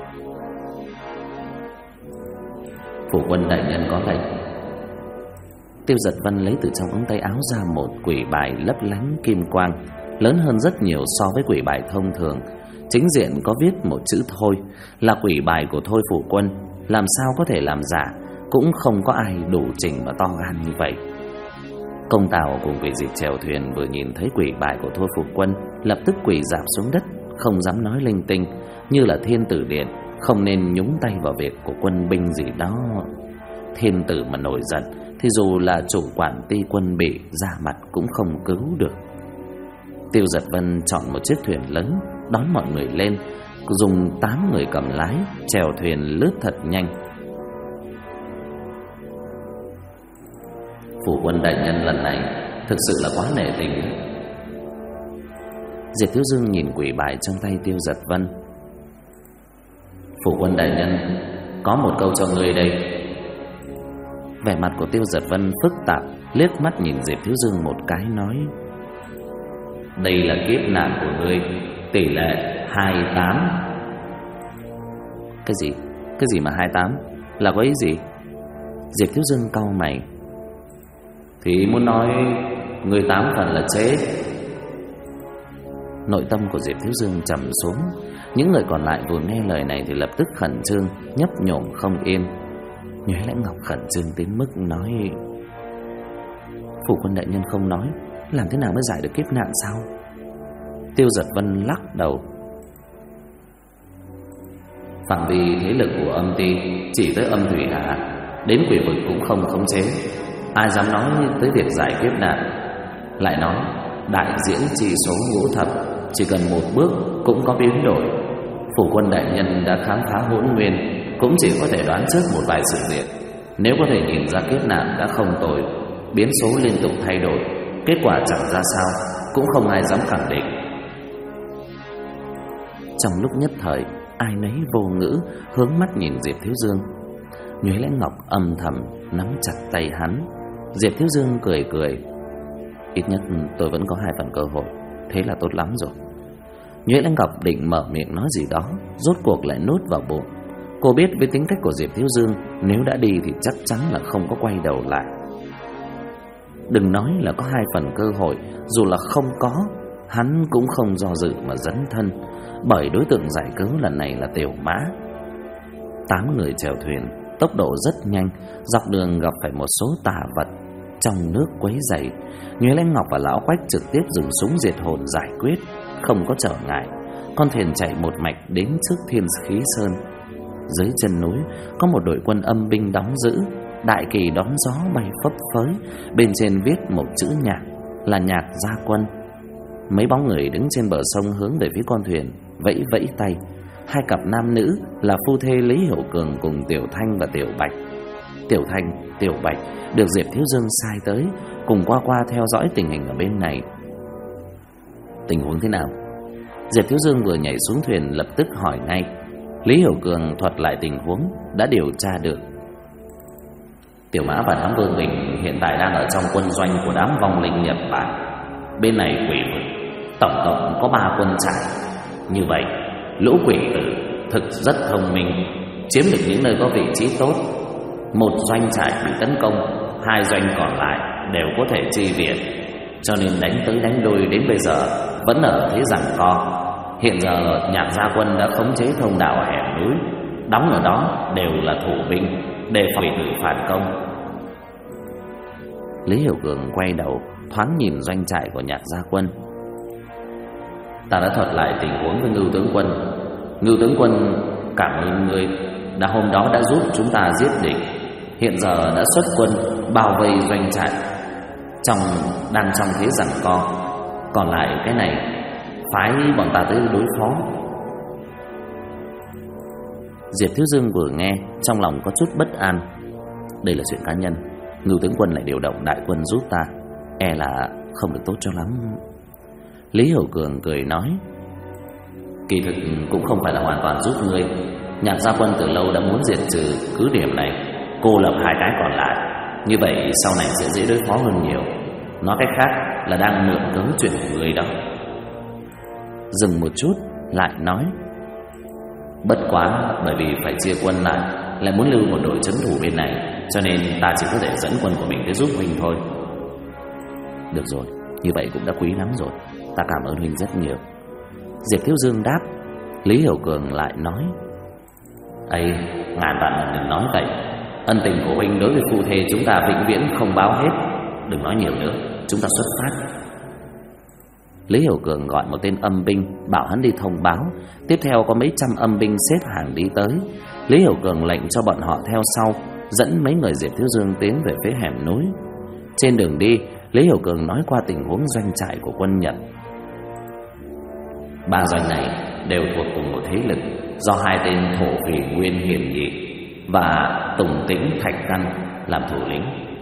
Phủ quân đại nhân có lệnh. Tiêu Giật Vân lấy từ trong ống tay áo ra một quỷ bài lấp lánh kim quang, lớn hơn rất nhiều so với quỷ bài thông thường. Chính diện có viết một chữ Thôi, là quỷ bài của Thôi phủ quân. Làm sao có thể làm giả, cũng không có ai đủ trình và to gan như vậy. Công Tào cùng quỷ dịch chèo thuyền vừa nhìn thấy quỷ bài của Thôi Phục Quân, lập tức quỳ rạp xuống đất, không dám nói linh tinh, như là Thiên Tử Điện không nên nhúng tay vào việc của quân binh gì đó. Thiên tử mà nổi giận thì dù là chủ quản ty quân bị ra mặt cũng không cứu được. Tiêu Giật Vân chọn một chiếc thuyền lớn đón mọi người lên, dùng 8 người cầm lái chèo thuyền lướt thật nhanh. Phủ quân đại nhân lần này thực sự là quá nể tình. Diệp Thiếu Dương nhìn quỷ bài trong tay Tiêu Giật Vân. Phủ quân đại nhân, có một câu cho ngươi đây. Vẻ mặt của Tiêu Giật Vân phức tạp, liếc mắt nhìn Diệp Thiếu Dương một cái nói: đây là kiếp nạn của ngươi, tỷ lệ 28. Cái gì? Cái gì mà 28? Là có ý gì? Diệp Thiếu Dương cau mày. Thì muốn nói người 8 phần là chết. Nội tâm của Diệp Thiếu Dương trầm xuống. Những người còn lại vừa nghe lời này thì lập tức khẩn trương, nhấp nhổm không yên. Nhuế Lãnh Ngọc khẩn trương đến mức nói: Phủ quân đại nhân không nói, làm thế nào mới giải được kiếp nạn sao? Tiêu Giật Vân lắc đầu. Phạm vi thế lực của âm ty chỉ tới âm thủy hạ, đến quỷ vực cũng không khống chế. Ai dám nói tới việc giải kiếp nạn? Lại nói đại diễn chi số ngũ thập, chỉ cần một bước cũng có biến đổi. Phủ quân đại nhân đã khám phá hỗn nguyên, cũng chỉ có thể đoán trước một vài sự việc. Nếu có thể nhìn ra kiếp nạn đã không tồi, biến số liên tục thay đổi, kết quả chẳng ra sao, cũng không ai dám khẳng định. Trong lúc nhất thời, ai nấy vô ngữ, hướng mắt nhìn Diệp Thiếu Dương. Nhuế Lãnh Ngọc âm thầm nắm chặt tay hắn. Diệp Thiếu Dương cười cười. Ít nhất tôi vẫn có 2 phần cơ hội, thế là tốt lắm rồi. Nhuế Lãnh Ngọc định mở miệng nói gì đó, rốt cuộc lại nuốt vào bụng. Cô biết với tính cách của Diệp Thiếu Dương, nếu đã đi thì chắc chắn là không có quay đầu lại. Đừng nói là có 2 phần cơ hội, dù là không có, hắn cũng không do dự mà dấn thân, bởi đối tượng giải cứu lần này là Tiểu Mã. 8 người chèo thuyền, tốc độ rất nhanh, dọc đường gặp phải một số tà vật trong nước quấy rầy. Nhuế Lãnh Ngọc và Lão Quách trực tiếp dùng súng diệt hồn giải quyết, không có trở ngại. Con thuyền chạy một mạch đến trước Thiên Khí Sơn. Dưới chân núi có một đội quân âm binh đóng giữ, đại kỳ đón gió bay phấp phới, bên trên viết một chữ Nhạc, là Nhạc Gia Quân. Mấy bóng người đứng trên bờ sông hướng về phía con thuyền, vẫy vẫy tay. 2 cặp nam nữ là phu thê Lý Hiểu Cường cùng Tiểu Thanh và Tiểu Bạch. Tiểu Thanh, Tiểu Bạch được Diệp Thiếu Dương sai tới, cùng qua theo dõi tình hình ở bên này. Tình huống thế nào? Diệp Thiếu Dương vừa nhảy xuống thuyền lập tức hỏi ngay. Lý Hiểu Cường thuật lại tình huống đã điều tra được. Tiểu Mã và đám Vương Bình hiện tại đang ở trong quân doanh của đám vong linh Nhật Bản. Bên này quỷ vực tổng cộng có 3 quân trại. Như vậy lũ quỷ tử thực rất thông minh, chiếm được những nơi có vị trí tốt. Một doanh trại bị tấn công, 2 doanh còn lại đều có thể chi viện, cho nên đánh tới đánh lui đến bây giờ vẫn ở thế giằng co. Hiện giờ Nhạc Gia Quân đã khống chế thông đạo hẻm núi, đóng ở đó đều là thủ binh, đề phòng quỷ tử phản công. Lý Hiểu Cường quay đầu thoáng nhìn doanh trại của Nhạc Gia Quân. Ta đã thuật lại tình huống với Ngưu tướng quân. Ngưu tướng quân cảm ơn ngươi, hôm đó đã giúp chúng ta giết địch. Hiện giờ đã xuất quân bao vây doanh trại, đang trong thế giằng co. Còn lại cái này phái bọn ta tới đối phó. Diệp Thiếu Dương vừa nghe, trong lòng có chút bất an. Đây là chuyện cá nhân, Ngưu tướng quân lại điều động đại quân giúp ta, e là không được tốt cho lắm. Lý Hiểu Cường cười nói. Kỳ thực cũng không phải là hoàn toàn giúp ngươi. Nhạc Gia Quân từ lâu đã muốn diệt trừ cứ điểm này, cô lập 2 cái còn lại. Như vậy sau này sẽ dễ đối phó hơn nhiều. Nói cách khác là đang mượn cớ chuyện của ngươi đó. Dừng một chút lại nói. Bất quá bởi vì phải chia quân lại muốn lưu một đội trấn thủ bên này, cho nên ta chỉ có thể dẫn quân của mình tới giúp huynh thôi. Được rồi, như vậy cũng đã quý lắm rồi, ta cảm ơn huynh rất nhiều. Diệp Thiếu Dương đáp. Lý Hiểu Cường lại nói. Ấy, ngàn vạn đừng nói vậy. Ân tình của huynh đối với phu thê chúng ta vĩnh viễn không báo hết. Đừng nói nhiều nữa, chúng ta xuất phát. Lý Hiểu Cường gọi một tên âm binh, bảo hắn đi thông báo. Tiếp theo có mấy trăm âm binh xếp hàng đi tới. Lý Hiểu Cường lệnh cho bọn họ theo sau, dẫn mấy người Diệp Thiếu Dương tiến về phía hẻm núi. Trên đường đi, Lý Hiểu Cường nói qua tình huống doanh trại của quân Nhật. 3 doanh này đều thuộc cùng một thế lực, do 2 tên thổ phỉ Nguyên Hiển Nhị và Tùng Tĩnh Thạch Căn làm thủ lĩnh.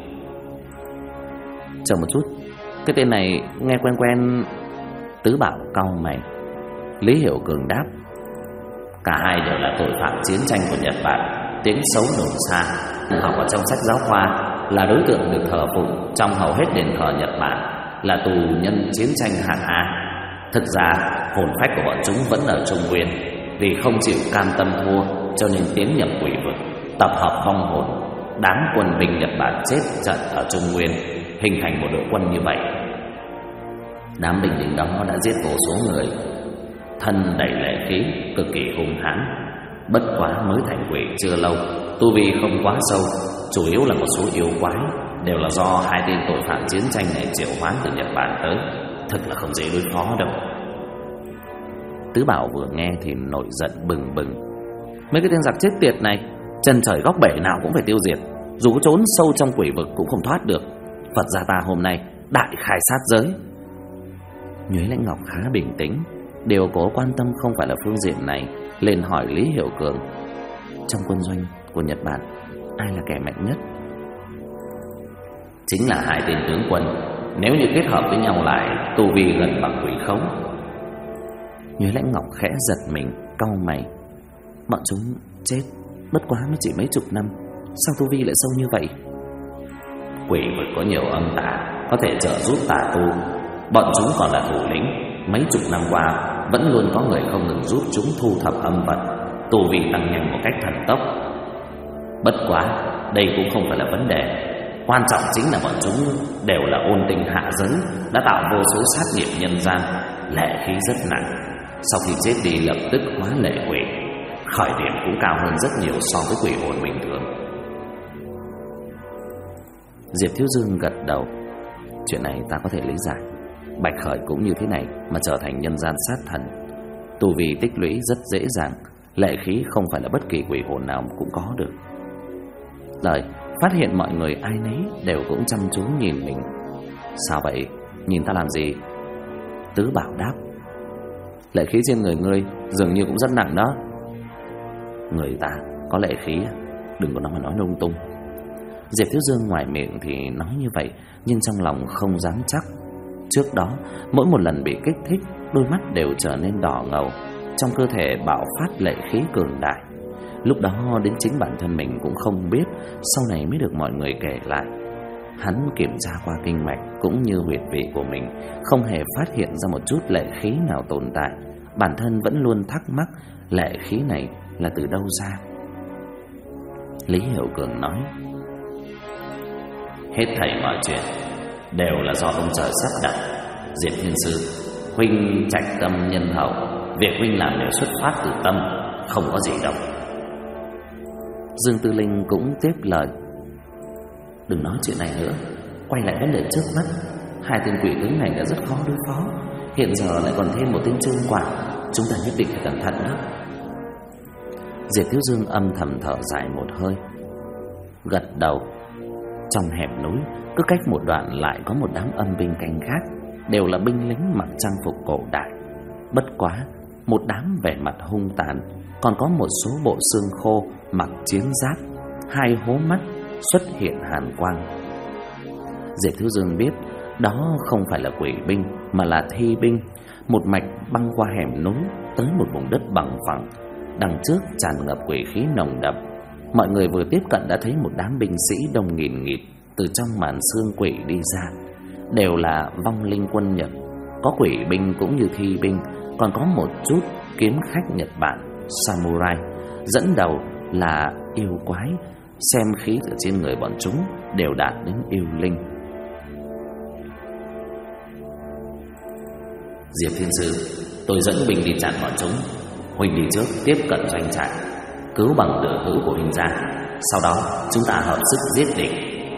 Chờ một chút, cái tên này nghe quen quen. Tứ Bảo cau mày. Lý Hiểu Cường đáp. Cả hai đều là tội phạm chiến tranh của Nhật Bản, tiếng xấu đồn xa. Học ở trong sách giáo khoa, là đối tượng được thờ phụng trong hầu hết đền thờ Nhật Bản, là tù nhân chiến tranh hạng A. Thực ra hồn phách của bọn chúng vẫn ở Trung Nguyên, vì không chịu cam tâm thua cho nên tiến nhập quỷ vực, tập hợp vong hồn. Đám quân binh Nhật Bản chết trận ở Trung Nguyên, hình thành một đội quân như vậy. Đám binh lính đó đã giết vô số người, thân đầy lệ khí, cực kỳ hung hãn. Bất quá mới thành quỷ chưa lâu, tu vi không quá sâu, chủ yếu là một số yêu quái, đều là do 2 tên tội phạm chiến tranh này triệu hoán từ Nhật Bản tới. Thật là không dễ đối phó đâu. Tứ Bảo vừa nghe thì nổi giận bừng bừng. Mấy cái tên giặc chết tiệt này, chân trời góc bể nào cũng phải tiêu diệt, dù có trốn sâu trong quỷ vực cũng không thoát được. Phật gia ta hôm nay đại khai sát giới. Nhuế Lãnh Ngọc khá bình tĩnh. Điều cô quan tâm không phải là phương diện này, liền hỏi Lý Hiểu Cường: trong quân doanh của Nhật Bản, ai là kẻ mạnh nhất? Chính là hai tên tướng quân. Nếu như kết hợp với nhau lại, tu vi gần bằng quỷ khống. Nhuế Lãnh Ngọc khẽ giật mình, cau mày. Bọn chúng chết bất quá mới chỉ mấy chục năm, sao tu vi lại sâu như vậy? Quỷ vực có nhiều âm tà, có thể trợ giúp tà tu. Bọn chúng còn là thủ lĩnh. Mấy chục năm qua vẫn luôn có người không ngừng giúp chúng thu thập âm vật, tu vi tăng nhanh một cách thần tốc. Bất quá đây cũng không phải là vấn đề. Quan trọng chính là bọn chúng đều là ôn tinh hạ giới, đã tạo vô số sát nghiệp nhân gian, lệ khí rất nặng. Sau khi chết đi lập tức hóa lệ quỷ, khởi điểm cũng cao hơn rất nhiều so với quỷ hồn bình thường. Diệp Thiếu Dương gật đầu. Chuyện này ta có thể lý giải. Bạch Khởi cũng như thế này mà trở thành nhân gian sát thần. Tu vi tích lũy rất dễ dàng, lệ khí không phải là bất kỳ quỷ hồn nào cũng có được. Lời phát hiện mọi người ai nấy đều cũng chăm chú nhìn mình. Sao vậy? Nhìn ta làm gì? Tứ Bảo đáp: lệ khí trên người ngươi dường như cũng rất nặng đó. Người ta có lệ khí, đừng có nói lung tung. Diệp Thiếu Dương ngoài miệng thì nói như vậy, nhưng trong lòng không dám chắc. Trước đó, mỗi một lần bị kích thích, đôi mắt đều trở nên đỏ ngầu, trong cơ thể bạo phát lệ khí cường đại. Lúc đó đến chính bản thân mình cũng không biết, sau này mới được mọi người kể lại. Hắn kiểm tra qua kinh mạch cũng như huyệt vị của mình, không hề phát hiện ra một chút lệ khí nào tồn tại. Bản thân vẫn luôn thắc mắc lệ khí này là từ đâu ra. Lý Hiểu Cường nói: hết thảy mọi chuyện đều là do ông trời sắp đặt. Diệp Thiên Sư, huynh trạch tâm nhân hậu, việc huynh làm đều xuất phát từ tâm, không có gì đâu. Dương Tư Linh cũng tiếp lời: đừng nói chuyện này nữa, quay lại vấn đề trước mắt. Hai tên quỷ tướng này đã rất khó đối phó, hiện giờ lại còn thêm một tên Trương Quả, chúng ta nhất định phải cẩn thận đó. Diệp Thiếu Dương âm thầm thở dài một hơi, gật đầu. Trong hẻm núi cứ cách một đoạn lại có một đám âm binh canh gác, đều là binh lính mặc trang phục cổ đại. Bất quá một đám vẻ mặt hung tàn, còn có một số bộ xương khô mặc chiến giáp, hai hố mắt xuất hiện hàn quang. Diệp Thiếu Dương biết đó không phải là quỷ binh mà là thi binh, một mạch băng qua hẻm núi tới một vùng đất bằng phẳng. Đằng trước tràn ngập quỷ khí nồng đậm. Mọi người vừa tiếp cận đã thấy một đám binh sĩ đông nghìn nghịt từ trong màn xương quỷ đi ra, đều là vong linh quân Nhật. Có quỷ binh cũng như thi binh, còn có một chút kiếm khách Nhật Bản, samurai. Dẫn đầu là yêu quái, xem khí ở trên người bọn chúng đều đạt đến yêu linh. Diệp Thiên Sư, tôi dẫn binh đi chặn bọn chúng. Huynh đi trước tiếp cận doanh trại, cứu bằng tử hữu của huynh ra, sau đó chúng ta hợp sức giết địch.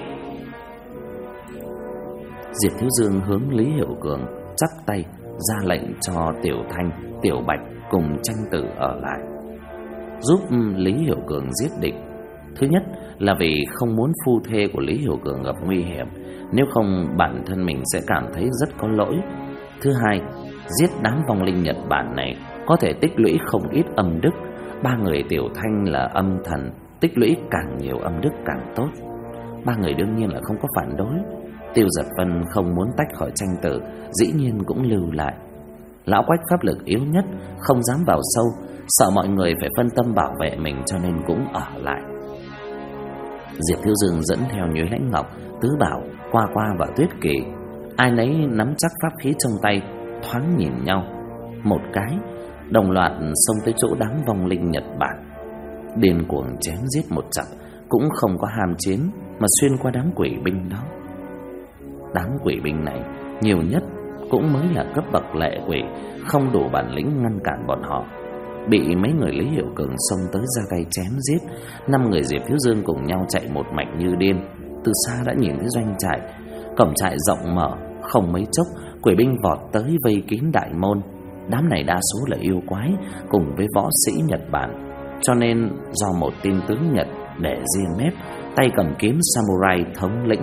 Diệp Thiếu Dương hướng Lý Hiểu Cường chắp tay ra lệnh cho Tiểu Thanh, Tiểu Bạch cùng Tranh Tử ở lại, giúp Lý Hiểu Cường giết địch. Thứ nhất là vì không muốn phu thê của Lý Hiểu Cường gặp nguy hiểm, nếu không bản thân mình sẽ cảm thấy rất có lỗi. Thứ hai, giết đám vong linh Nhật Bản này có thể tích lũy không ít âm đức. Ba người Tiểu Thanh là âm thần, tích lũy càng nhiều âm đức càng tốt. Ba người đương nhiên là không có phản đối. Tiêu Giật Vân không muốn tách khỏi Tranh Tử, dĩ nhiên cũng lưu lại. Lão Quách pháp lực yếu nhất, không dám vào sâu, sợ mọi người phải phân tâm bảo vệ mình, cho nên cũng ở lại. Diệp Thiếu Dương dẫn theo Nhuế Lãnh Ngọc, Tứ Bảo, Qua Qua và Tuyết Kỳ. Ai nấy nắm chắc pháp khí trong tay, thoáng nhìn nhau một cái, đồng loạt xông tới chỗ đám vong linh Nhật Bản, điên cuồng chém giết một trận, cũng không có ham chiến mà xuyên qua đám quỷ binh đó. Đám quỷ binh này nhiều nhất cũng mới là cấp bậc lệ quỷ, không đủ bản lĩnh ngăn cản bọn họ. Bị mấy người Lý Hiểu Cường xông tới ra tay chém giết, 5 người Diệp Thiếu Dương cùng nhau chạy một mạch như điên. Từ xa đã nhìn thấy doanh trại, cổng trại rộng mở, không mấy chốc quỷ binh vọt tới vây kín đại môn. Đám này đa số là yêu quái cùng với võ sĩ Nhật Bản. cho nên do một tên tướng Nhật để ria mép, tay cầm kiếm samurai thống lĩnh.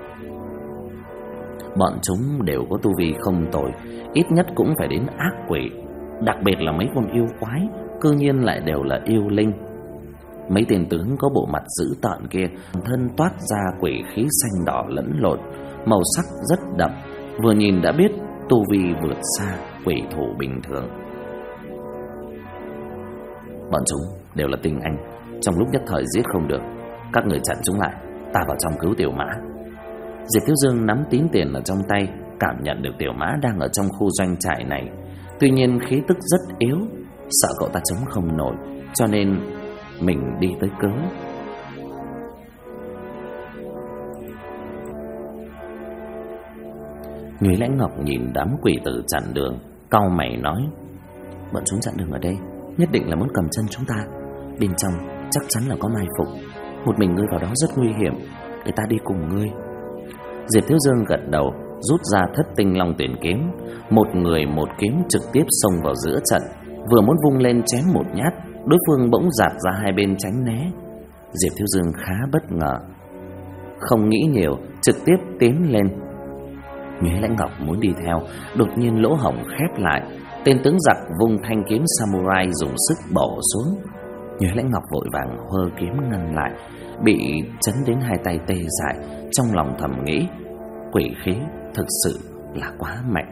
Bọn chúng đều có tu vi không tồi, ít nhất cũng phải đến ác quỷ. Đặc biệt là mấy con yêu quái, cư nhiên lại đều là yêu linh. Mấy tên tướng có bộ mặt dữ tợn kia, thân toát ra quỷ khí xanh đỏ lẫn lộn, màu sắc rất đậm, vừa nhìn đã biết tu vi vượt xa quỷ thủ bình thường. Bọn chúng đều là tinh anh, trong lúc nhất thời giết không được, các người chặn chúng lại, ta vào trong cứu Tiểu Mã. Diệp Thiếu Dương nắm tín tiền ở trong tay, cảm nhận được Tiểu Mã đang ở trong khu doanh trại này. Tuy nhiên khí tức rất yếu, sợ cậu ta chống không nổi, cho nên mình đi tới cứu. Nhuế Lãnh Ngọc nhìn đám quỷ tử chặn đường, cau mày nói: bọn chúng chặn đường ở đây, nhất định là muốn cầm chân chúng ta. Bên trong chắc chắn là có mai phục. Một mình ngươi vào đó rất nguy hiểm, để ta đi cùng ngươi. Diệp Thiếu Dương gật đầu, rút ra Thất Tinh Long Tuyển kiếm, một người một kiếm trực tiếp xông vào giữa trận. Vừa muốn vung lên chém một nhát, đối phương bỗng giạt ra hai bên tránh né. Diệp Thiếu Dương khá bất ngờ, không nghĩ nhiều, trực tiếp tiến lên. Nhuế Lãnh Ngọc muốn đi theo, đột nhiên lỗ hổng khép lại. Tên tướng giặc vung thanh kiếm samurai dùng sức bổ xuống. Nhuế Lãnh Ngọc vội vàng hơ kiếm ngăn lại, bị chấn đến hai tay tê dại, trong lòng thầm nghĩ quỷ khí thực sự là quá mạnh.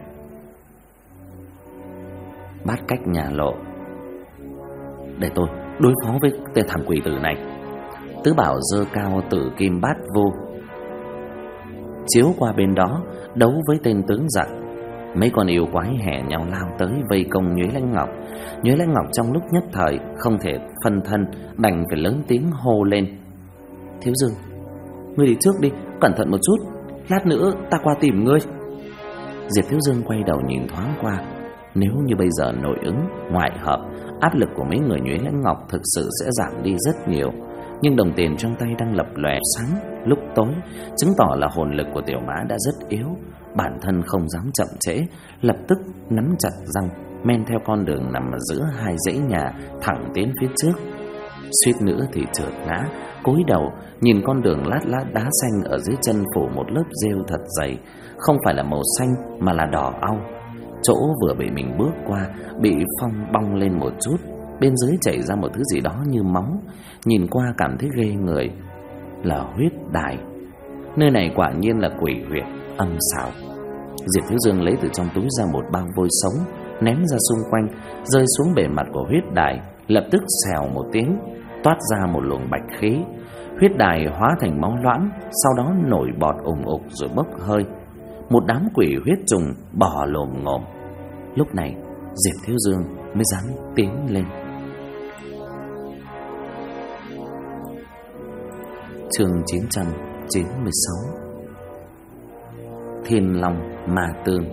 Bát cách nhà lộ, để tôi đối phó với tên thằng quỷ tử này. Tứ Bảo giơ cao Tử Kim Bát Vô, chiếu qua bên đó đấu với tên tướng giặc. Mấy con yêu quái hẻ nhau lao tới vây công Nhuế Lãnh Ngọc. Nhuế Lãnh Ngọc trong lúc nhất thời không thể phân thân, đành phải lớn tiếng hô lên: Thiếu Dương, ngươi đi trước đi, cẩn thận một chút, lát nữa ta qua tìm ngươi. Diệp Thiếu Dương quay đầu nhìn thoáng qua. Nếu như bây giờ nội ứng, ngoại hợp, áp lực của mấy người Nhuế Lãnh Ngọc thực sự sẽ giảm đi rất nhiều. Nhưng đồng tiền trong tay đang lập lòe sáng lúc tối, chứng tỏ là hồn lực của Tiểu Mã đã rất yếu. Bản thân không dám chậm trễ, lập tức nắm chặt răng, men theo con đường nằm ở giữa hai dãy nhà thẳng tiến phía trước. Suýt nữa thì trượt ngã, cúi đầu nhìn con đường lát lát đá xanh ở dưới chân phủ một lớp rêu thật dày, không phải là màu xanh mà là đỏ au. Chỗ vừa bị mình bước qua bị phong bong lên một chút, bên dưới chảy ra một thứ gì đó như máu, nhìn qua cảm thấy ghê người. Là huyết đài. Nơi này quả nhiên là quỷ huyệt âm xảo. Diệp Thiếu Dương lấy từ trong túi ra một bao vôi sống, ném ra xung quanh, rơi xuống bề mặt của huyết đài. Lập tức xèo một tiếng, toát ra một luồng bạch khí. Huyết đài hóa thành máu loãng, sau đó nổi bọt ùng ục rồi bốc hơi. Một đám quỷ huyết trùng bò lồm ngồm. Lúc này Diệp Thiếu Dương mới dám tiến lên. Chương 996 Thiên Long Ma Tương.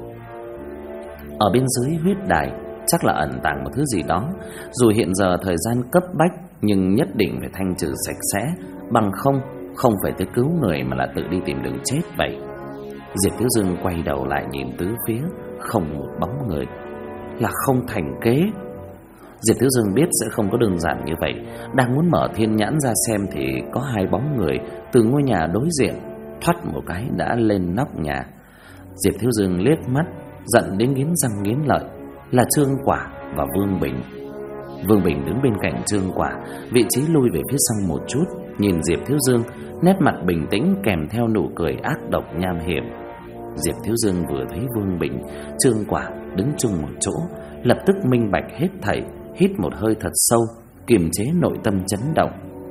Ở bên dưới huyết đài chắc là ẩn tàng một thứ gì đó. Dù hiện giờ thời gian cấp bách, nhưng nhất định phải thanh trừ sạch sẽ, bằng không phải tới cứu người mà là tự đi tìm đường chết vậy. Diệp Thiếu Dương quay đầu lại nhìn tứ phía, không một bóng người. Là không thành kế. Diệp Thiếu Dương biết sẽ không có đơn giản như vậy. Đang muốn mở thiên nhãn ra xem thì có hai bóng người từ ngôi nhà đối diện thoát một cái đã lên nóc nhà. Diệp Thiếu Dương liếc mắt, giận đến nghiến răng nghiến lợi. Là Trương Quả và Vương Bình. Vương Bình đứng bên cạnh Trương Quả, vị trí lui về phía sau một chút, nhìn Diệp Thiếu Dương, nét mặt bình tĩnh kèm theo nụ cười ác độc nham hiểm. Diệp Thiếu Dương vừa thấy Vương Bình, Trương Quả đứng chung một chỗ, lập tức minh bạch hết thảy, hít một hơi thật sâu, kiềm chế nội tâm chấn động.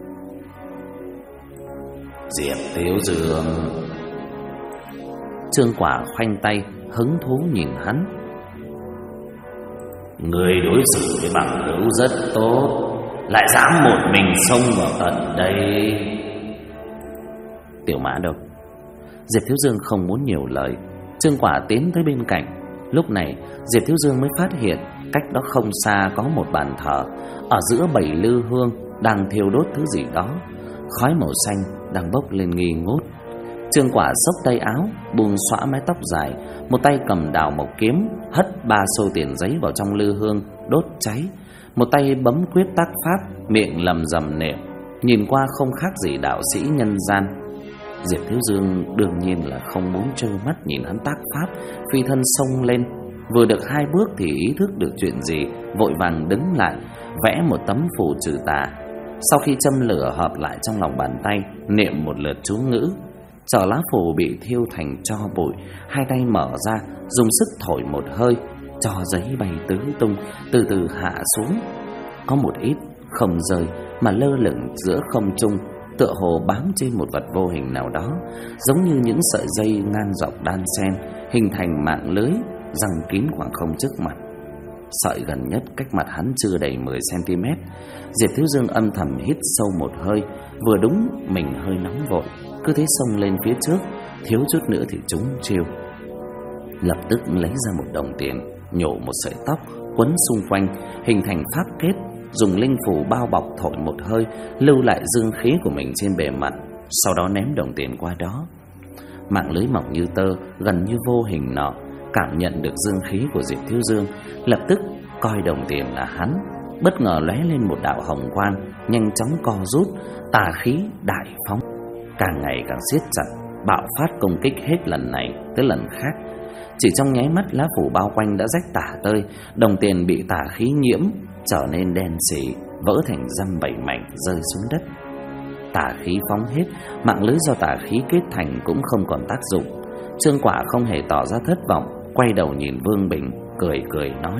Diệp Thiếu Dương. Trương Quả khoanh tay, hứng thú nhìn hắn. Người đối xử với bằng hữu rất tốt, lại dám một mình xông vào tận đây. Tiểu Mã đâu? Diệp Thiếu Dương không muốn nhiều lời. Trương Quả tiến tới bên cạnh. Lúc này Diệp Thiếu Dương mới phát hiện cách đó không xa có một bàn thờ. Ở giữa bầy lư hương đang thiêu đốt thứ gì đó. Khói màu xanh đang bốc lên nghi ngút. Trương Quả xốc tay áo, buông xõa mái tóc dài, một tay cầm đào mộc kiếm, hất 3 xô tiền giấy vào trong lư hương đốt cháy. một tay bấm quyết tác pháp, miệng lầm rầm niệm, nhìn qua không khác gì đạo sĩ nhân gian. Diệp Thiếu Dương đương nhiên là không muốn trơ mắt nhìn hắn tác pháp, phi thân xông lên. Vừa được 2 bước thì ý thức được chuyện gì, vội vàng đứng lại, vẽ một tấm phù trừ tà. Sau khi châm lửa hợp lại trong lòng bàn tay, niệm một lượt chú ngữ, chở lá phù bị thiêu thành tro bụi, hai tay mở ra, dùng sức thổi một hơi, cho giấy bay tứ tung, từ từ hạ xuống. Có một ít không rơi mà lơ lửng giữa không trung, tựa hồ bám trên một vật vô hình nào đó, giống như những sợi dây ngang dọc đan xen, hình thành mạng lưới giăng kín khoảng không trước mặt. Sợi gần nhất cách mặt hắn chưa đầy 10 cm. Diệp Thiếu Dương âm thầm hít sâu một hơi, vừa đúng mình hơi nóng vội, cứ thế xông lên phía trước, thiếu chút nữa thì trúng chiêu. Lập tức lấy ra một đồng tiền, nhổ một sợi tóc, quấn xung quanh, hình thành pháp kết, dùng linh phù bao bọc thổi một hơi, lưu lại dương khí của mình trên bề mặt, sau đó ném đồng tiền qua đó. Mạng lưới mỏng như tơ, gần như vô hình nọ cảm nhận được dương khí của Diệp Thiếu Dương, lập tức coi đồng tiền là hắn, bất ngờ lóe lên một đạo hồng quang, nhanh chóng co rút, tà khí đại phóng, càng ngày càng siết chặt, bạo phát công kích hết lần này tới lần khác. Chỉ trong nháy mắt, lá phủ bao quanh đã rách tả tơi, đồng tiền bị tà khí nhiễm, trở nên đen sì, vỡ thành dăm bảy mảnh rơi xuống đất. Tà khí phóng hết, mạng lưới do tà khí kết thành cũng không còn tác dụng. Trương Quả không hề tỏ ra thất vọng, quay đầu nhìn Vương Bình, cười cười nói: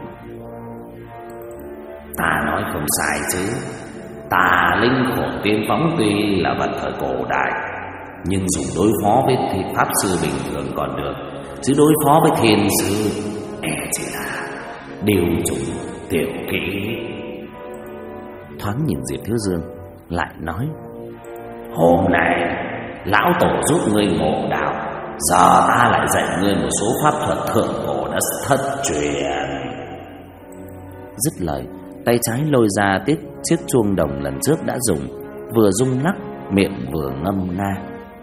Ta nói không sai chứ. Tà linh của tiên phóng tuy là vật thời cổ đại, nhưng dùng đối phó với pháp sư bình thường còn được, chứ đối phó với thiên sư chỉ là điều chủng tiểu kỹ. Thoáng nhìn Diệp Thiếu Dương, lại nói: Hôm nay lão tổ giúp ngươi ngộ đạo, giờ ta lại dạy ngươi một số pháp thuật thượng cổ đã thất truyền. Dứt lời, tay trái lôi ra chiếc chuông đồng lần trước đã dùng, vừa rung lắc, miệng vừa ngâm nga: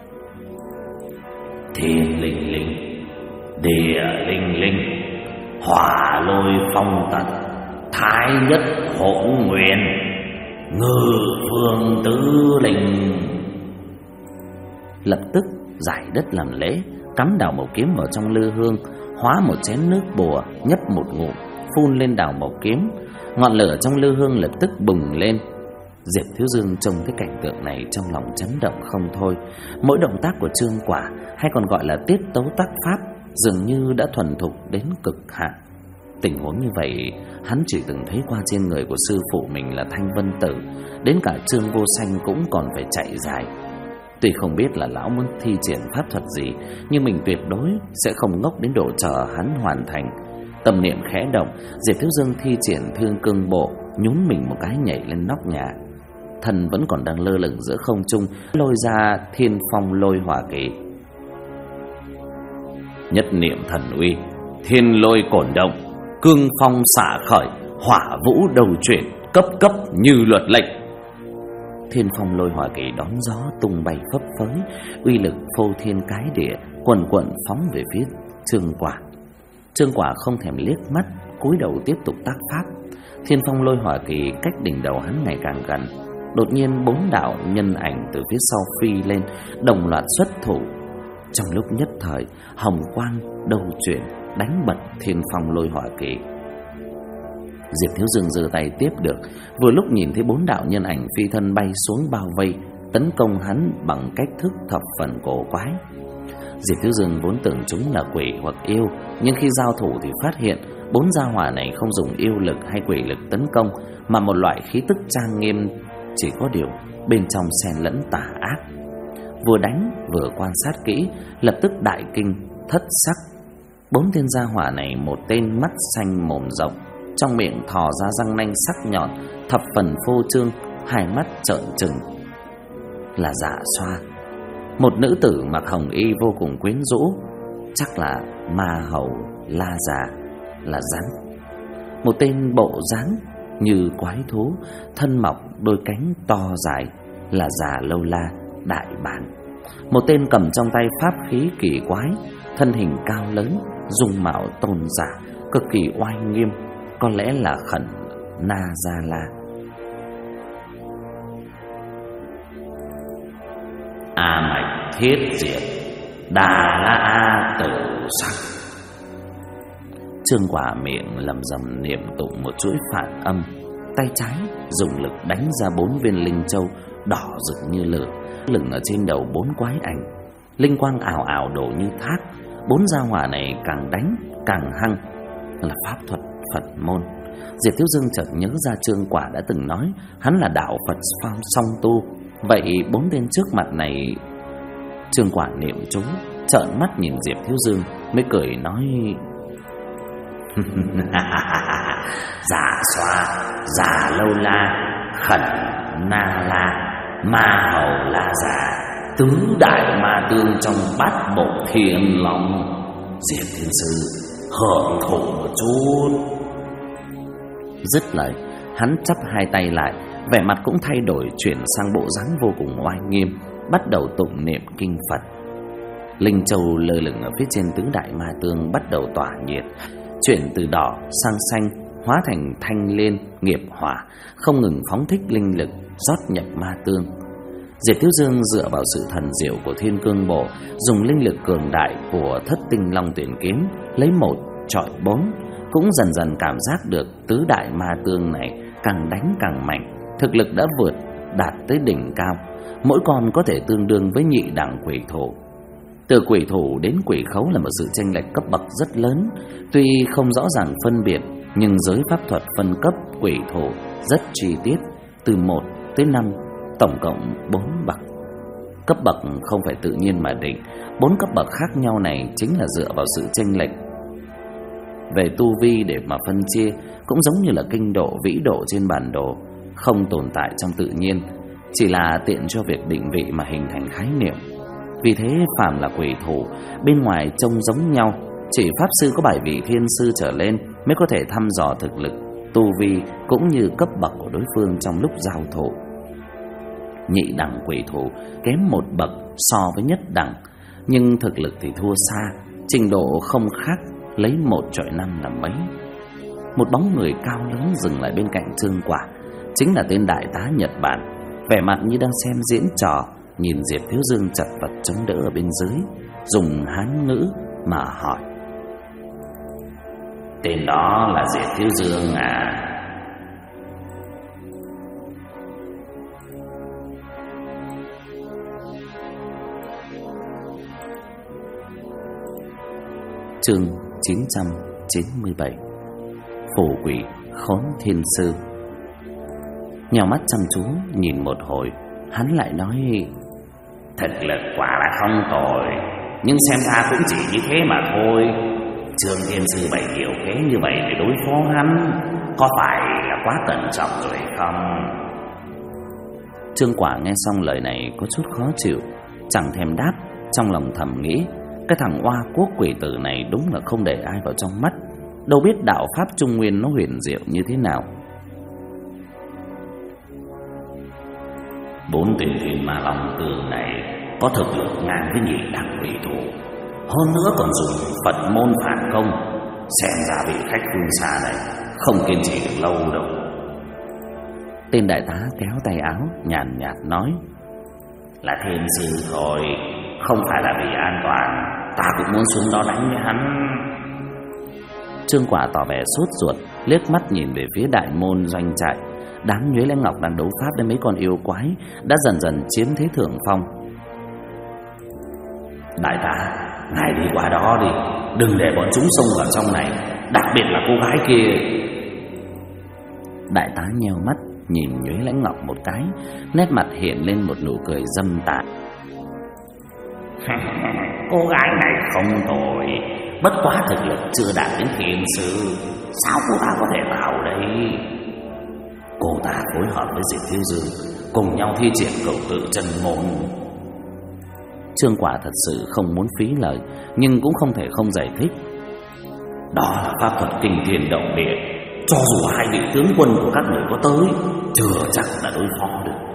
Thiên linh linh, địa linh linh, hỏa lôi phong tật, thái nhất hỗn nguyên, ngư phương tứ linh. Lập tức giải đất làm lễ, cắm đào mộc kiếm vào trong lư hương, hóa một chén nước bùa, nhấp một ngụm, phun lên đào mộc kiếm. Ngọn lửa trong lư hương lập tức bùng lên. Diệp Thiếu Dương trông cái cảnh tượng này trong lòng chấn động không thôi. Mỗi động tác của Trương Quả, hay còn gọi là tiết tấu tác pháp, dường như đã thuần thục đến cực hạn. Tình huống như vậy hắn chỉ từng thấy qua trên người của sư phụ mình là Thanh Vân Tử, đến cả Trương Vô Sanh cũng còn phải chạy dài. Tuy không biết là lão muốn thi triển pháp thuật gì, nhưng mình tuyệt đối sẽ không ngốc đến độ chờ hắn hoàn thành. Tâm niệm khẽ động, Diệp Thiếu Dương thi triển Thương Cương Bộ, nhún mình một cái nhảy lên nóc nhà. Thân vẫn còn đang lơ lửng giữa không trung, lôi ra Thiên Phong Lôi Hỏa Kỹ. Nhất niệm thần uy, thiên lôi cổn động, cương phong xả khởi, hỏa vũ đầu chuyển, cấp cấp như luật lệnh. Thiên Phong Lôi Hỏa Kỹ đón gió tung bay phấp phới, uy lực phô thiên cái địa, quần quần phóng về phía Trương Quả. Trương Quả không thèm liếc mắt, cúi đầu tiếp tục tác pháp. Thiên Phong Lôi Hỏa Kỹ cách đỉnh đầu hắn ngày càng gần. Đột nhiên 4 đạo nhân ảnh từ phía sau phi lên, đồng loạt xuất thủ. Trong lúc nhất thời, hồng quang đầu chuyển, đánh bật Thiên Phong Lôi Hỏa Kỹ. Diệp Thiếu Dương giơ tay tiếp được, vừa lúc nhìn thấy 4 đạo nhân ảnh phi thân bay xuống bao vây, tấn công hắn bằng cách thức thập phần cổ quái. Diệp Thiếu Dương vốn tưởng chúng là quỷ hoặc yêu, nhưng khi giao thủ thì phát hiện 4 gia hỏa này không dùng yêu lực hay quỷ lực tấn công, mà một loại khí tức trang nghiêm, chỉ có điều bên trong xen lẫn tà ác. Vừa đánh vừa quan sát kỹ, lập tức đại kinh thất sắc. 4 tên gia hỏa này, một tên mắt xanh mồm rộng, trong miệng thò ra răng nanh sắc nhọn, thập phần phô trương, hai mắt trợn trừng, là Dạ Xoa. Một nữ tử mặc hồng y vô cùng quyến rũ, chắc là ma hầu La Già, là rắn. Một tên bộ dáng như quái thú, thân mọc đôi cánh to dài, là Già Lâu La, Đại Bản. Một tên cầm trong tay pháp khí kỳ quái, thân hình cao lớn, dung mạo tôn giả, cực kỳ oai nghiêm, có lẽ là Khẩn Na Gia La. A mạch thiết diệt, Đà La A tử sắc. Trương Quả miệng lẩm rẩm niệm tụng một chuỗi phản âm, tay trái dùng lực đánh ra 4 viên linh châu đỏ rực như lửa, lửng ở trên đầu 4 quái ảnh. Linh quang ảo ảo đổ như thác. 4 gia hỏa này càng đánh càng hăng, là pháp thuật Phật môn. Diệp Thiếu Dương chợt nhớ ra Trương Quả đã từng nói hắn là đạo Phật song tu. Vậy 4 tên trước mặt này... Trương Quả niệm chú, trợn mắt nhìn Diệp Thiếu Dương, mới cười nói: Giả Xoa, Giả Lâu La, Khẩn Na La, Ma Hầu La Giả, tứ đại ma tương trong bát bộ thiên long. Diệp Thiên Sư hưởng thụ một chút. Dứt lời, hắn chắp hai tay lại, vẻ mặt cũng thay đổi, chuyển sang bộ dáng vô cùng oai nghiêm, bắt đầu tụng niệm kinh Phật. Linh châu lơ lửng ở phía trên tứ đại ma tương bắt đầu tỏa nhiệt, chuyển từ đỏ sang xanh, hóa thành thanh liên, nghiệp hỏa, không ngừng phóng thích linh lực rót nhập ma tương. Diệp Thiếu Dương dựa vào sự thần diệu của Thiên Cương Bộ, dùng linh lực cường đại của Thất Tinh Long Tuyển Kiếm, lấy 1 chọi 4, cũng dần dần cảm giác được tứ đại ma tương này càng đánh càng mạnh, thực lực đã vượt đạt tới đỉnh cao, mỗi con có thể tương đương với nhị đẳng quỷ thủ. Từ quỷ thủ đến quỷ khấu là một sự chênh lệch cấp bậc rất lớn. Tuy không rõ ràng phân biệt, nhưng giới pháp thuật phân cấp quỷ thủ rất chi tiết, từ 1 tới 5, tổng cộng 4 bậc. Cấp bậc không phải tự nhiên mà định. 4 cấp bậc khác nhau này chính là dựa vào sự chênh lệch về tu vi để mà phân chia, cũng giống như là kinh độ, vĩ độ trên bản đồ, không tồn tại trong tự nhiên, chỉ là tiện cho việc định vị mà hình thành khái niệm. Vì thế phàm là quỷ thủ, bên ngoài trông giống nhau, chỉ pháp sư có 7 vị thiên sư trở lên mới có thể thăm dò thực lực, tu vi cũng như cấp bậc của đối phương trong lúc giao thủ. Nhị đẳng quỷ thủ kém 1 bậc so với nhất đẳng, nhưng thực lực thì thua xa, trình độ không khác lấy 1 chọi 5 là mấy. Một bóng người cao lớn dừng lại bên cạnh Trương Quả, chính là tên đại tá Nhật Bản, vẻ mặt như đang xem diễn trò, nhìn Diệp Thiếu Dương chật vật chống đỡ ở bên dưới, dùng Hán ngữ mà hỏi: Tên đó là Diệp Thiếu Dương à? Chương 997 Phù quỷ khốn thiên sư. Nhào mắt chăm chú nhìn một hồi, hắn lại nói: Thực lực quả là không tồi, nhưng xem ra cũng chỉ như thế mà thôi. Trương Thiên Sư bày nhiều kế như vậy để đối phó hắn, có phải là quá cẩn trọng rồi không? Trương Quả nghe xong lời này có chút khó chịu, chẳng thèm đáp, trong lòng thầm nghĩ: cái thằng oa quốc quỷ tử này đúng là không để ai vào trong mắt, đâu biết đạo pháp Trung Nguyên nó huyền diệu như thế nào. 4 tên Thiên Ma Long Tường này có thực lực ngang với nhị đẳng quỷ thủ, hơn nữa còn dùng Phật môn phản công, xem ra vị khách phương xa này không kiên trì được lâu đâu. Tên đại tá kéo tay áo, nhàn nhạt nói: Là thiên sư thôi, không phải là vì an toàn, ta cũng muốn xuống đó đánh với hắn. Trương Quả tỏ vẻ sốt ruột, liếc mắt nhìn về phía đại môn doanh trại. Đám Nhuế Lãnh Ngọc đang đấu pháp với mấy con yêu quái đã dần dần chiếm thế thượng phong. Đại tá, ngài đi qua đó đi, đừng để bọn chúng xông vào trong này, đặc biệt là cô gái kia. Đại tá nheo mắt nhìn Nhuế Lãnh Ngọc một cái, nét mặt hiện lên một nụ cười dâm tà. Cô gái này không tồi, bất quá thực lực chưa đạt đến thiên sư, sao cô ta có thể vào đây? Cô ta phối hợp với Diệp Thiếu Dương cùng nhau thi triển cửu tự chân môn. Trương Quả thật sự không muốn phí lời, nhưng cũng không thể không giải thích. Đó là pháp thuật kinh thiên động địa, cho dù 2 vị tướng quân của các người có tới, chưa chắc là đối phó được.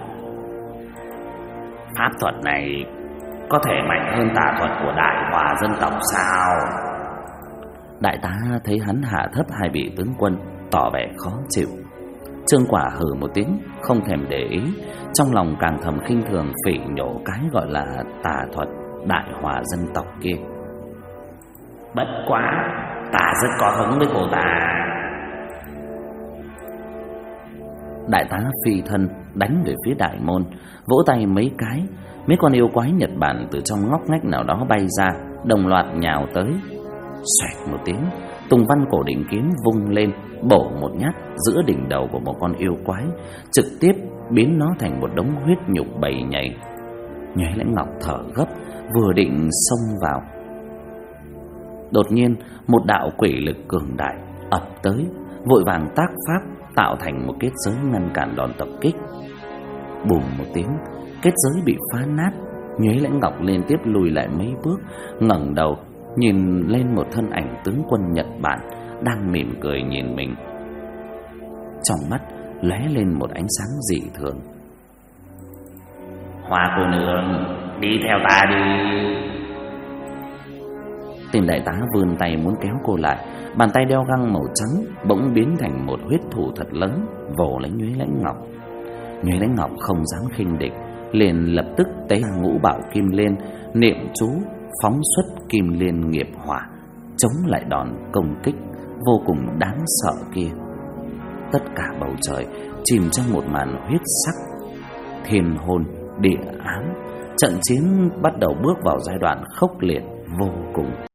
Pháp thuật này có thể mạnh hơn tà thuật của đại hòa dân tộc sao? Đại tá thấy hắn hạ thấp 2 vị tướng quân, tỏ vẻ khó chịu. Trương Quả hừ một tiếng, không thèm để ý, trong lòng càng thầm khinh thường phỉ nhổ cái gọi là tà thuật đại hòa dân tộc kia. Bất quá ta rất có hứng với cô ta. Đại tá phi thân đánh về phía đại môn, vỗ tay mấy cái, mấy con yêu quái Nhật Bản từ trong ngóc ngách nào đó bay ra, đồng loạt nhào tới. Xoẹt một tiếng, Tùng Văn cổ định kiếm vung lên, bổ một nhát giữa đỉnh đầu của một con yêu quái, trực tiếp biến nó thành một đống huyết nhục bầy nhầy. Nhoáy Lãnh Ngọc thở gấp, vừa định xông vào, đột nhiên một đạo quỷ lực cường đại ập tới, vội vàng tác pháp tạo thành một kết giới ngăn cản đòn tập kích. Bùm một tiếng, kết giới bị phá nát. Nhoáy Lãnh Ngọc liên tiếp lùi lại mấy bước, ngẩng đầu nhìn lên một thân ảnh tướng quân Nhật Bản đang mỉm cười nhìn mình. Trong mắt lóe lên một ánh sáng dị thường. Hoa cô nương, đi theo ta đi. Tên đại tá vươn tay muốn kéo cô lại, bàn tay đeo găng màu trắng bỗng biến thành một huyết thủ thật lớn, vồ lấy Nhoáy Lãnh Ngọc. Nhoáy Lãnh Ngọc không dám khinh địch, liền lập tức tế Ngũ Bảo Kim Liên, niệm chú phóng xuất Kim Liên nghiệp hỏa, chống lại đòn công kích vô cùng đáng sợ kia. Tất cả bầu trời chìm trong một màn huyết sắc, thiên hôn địa ám. Trận chiến bắt đầu bước vào giai đoạn khốc liệt vô cùng.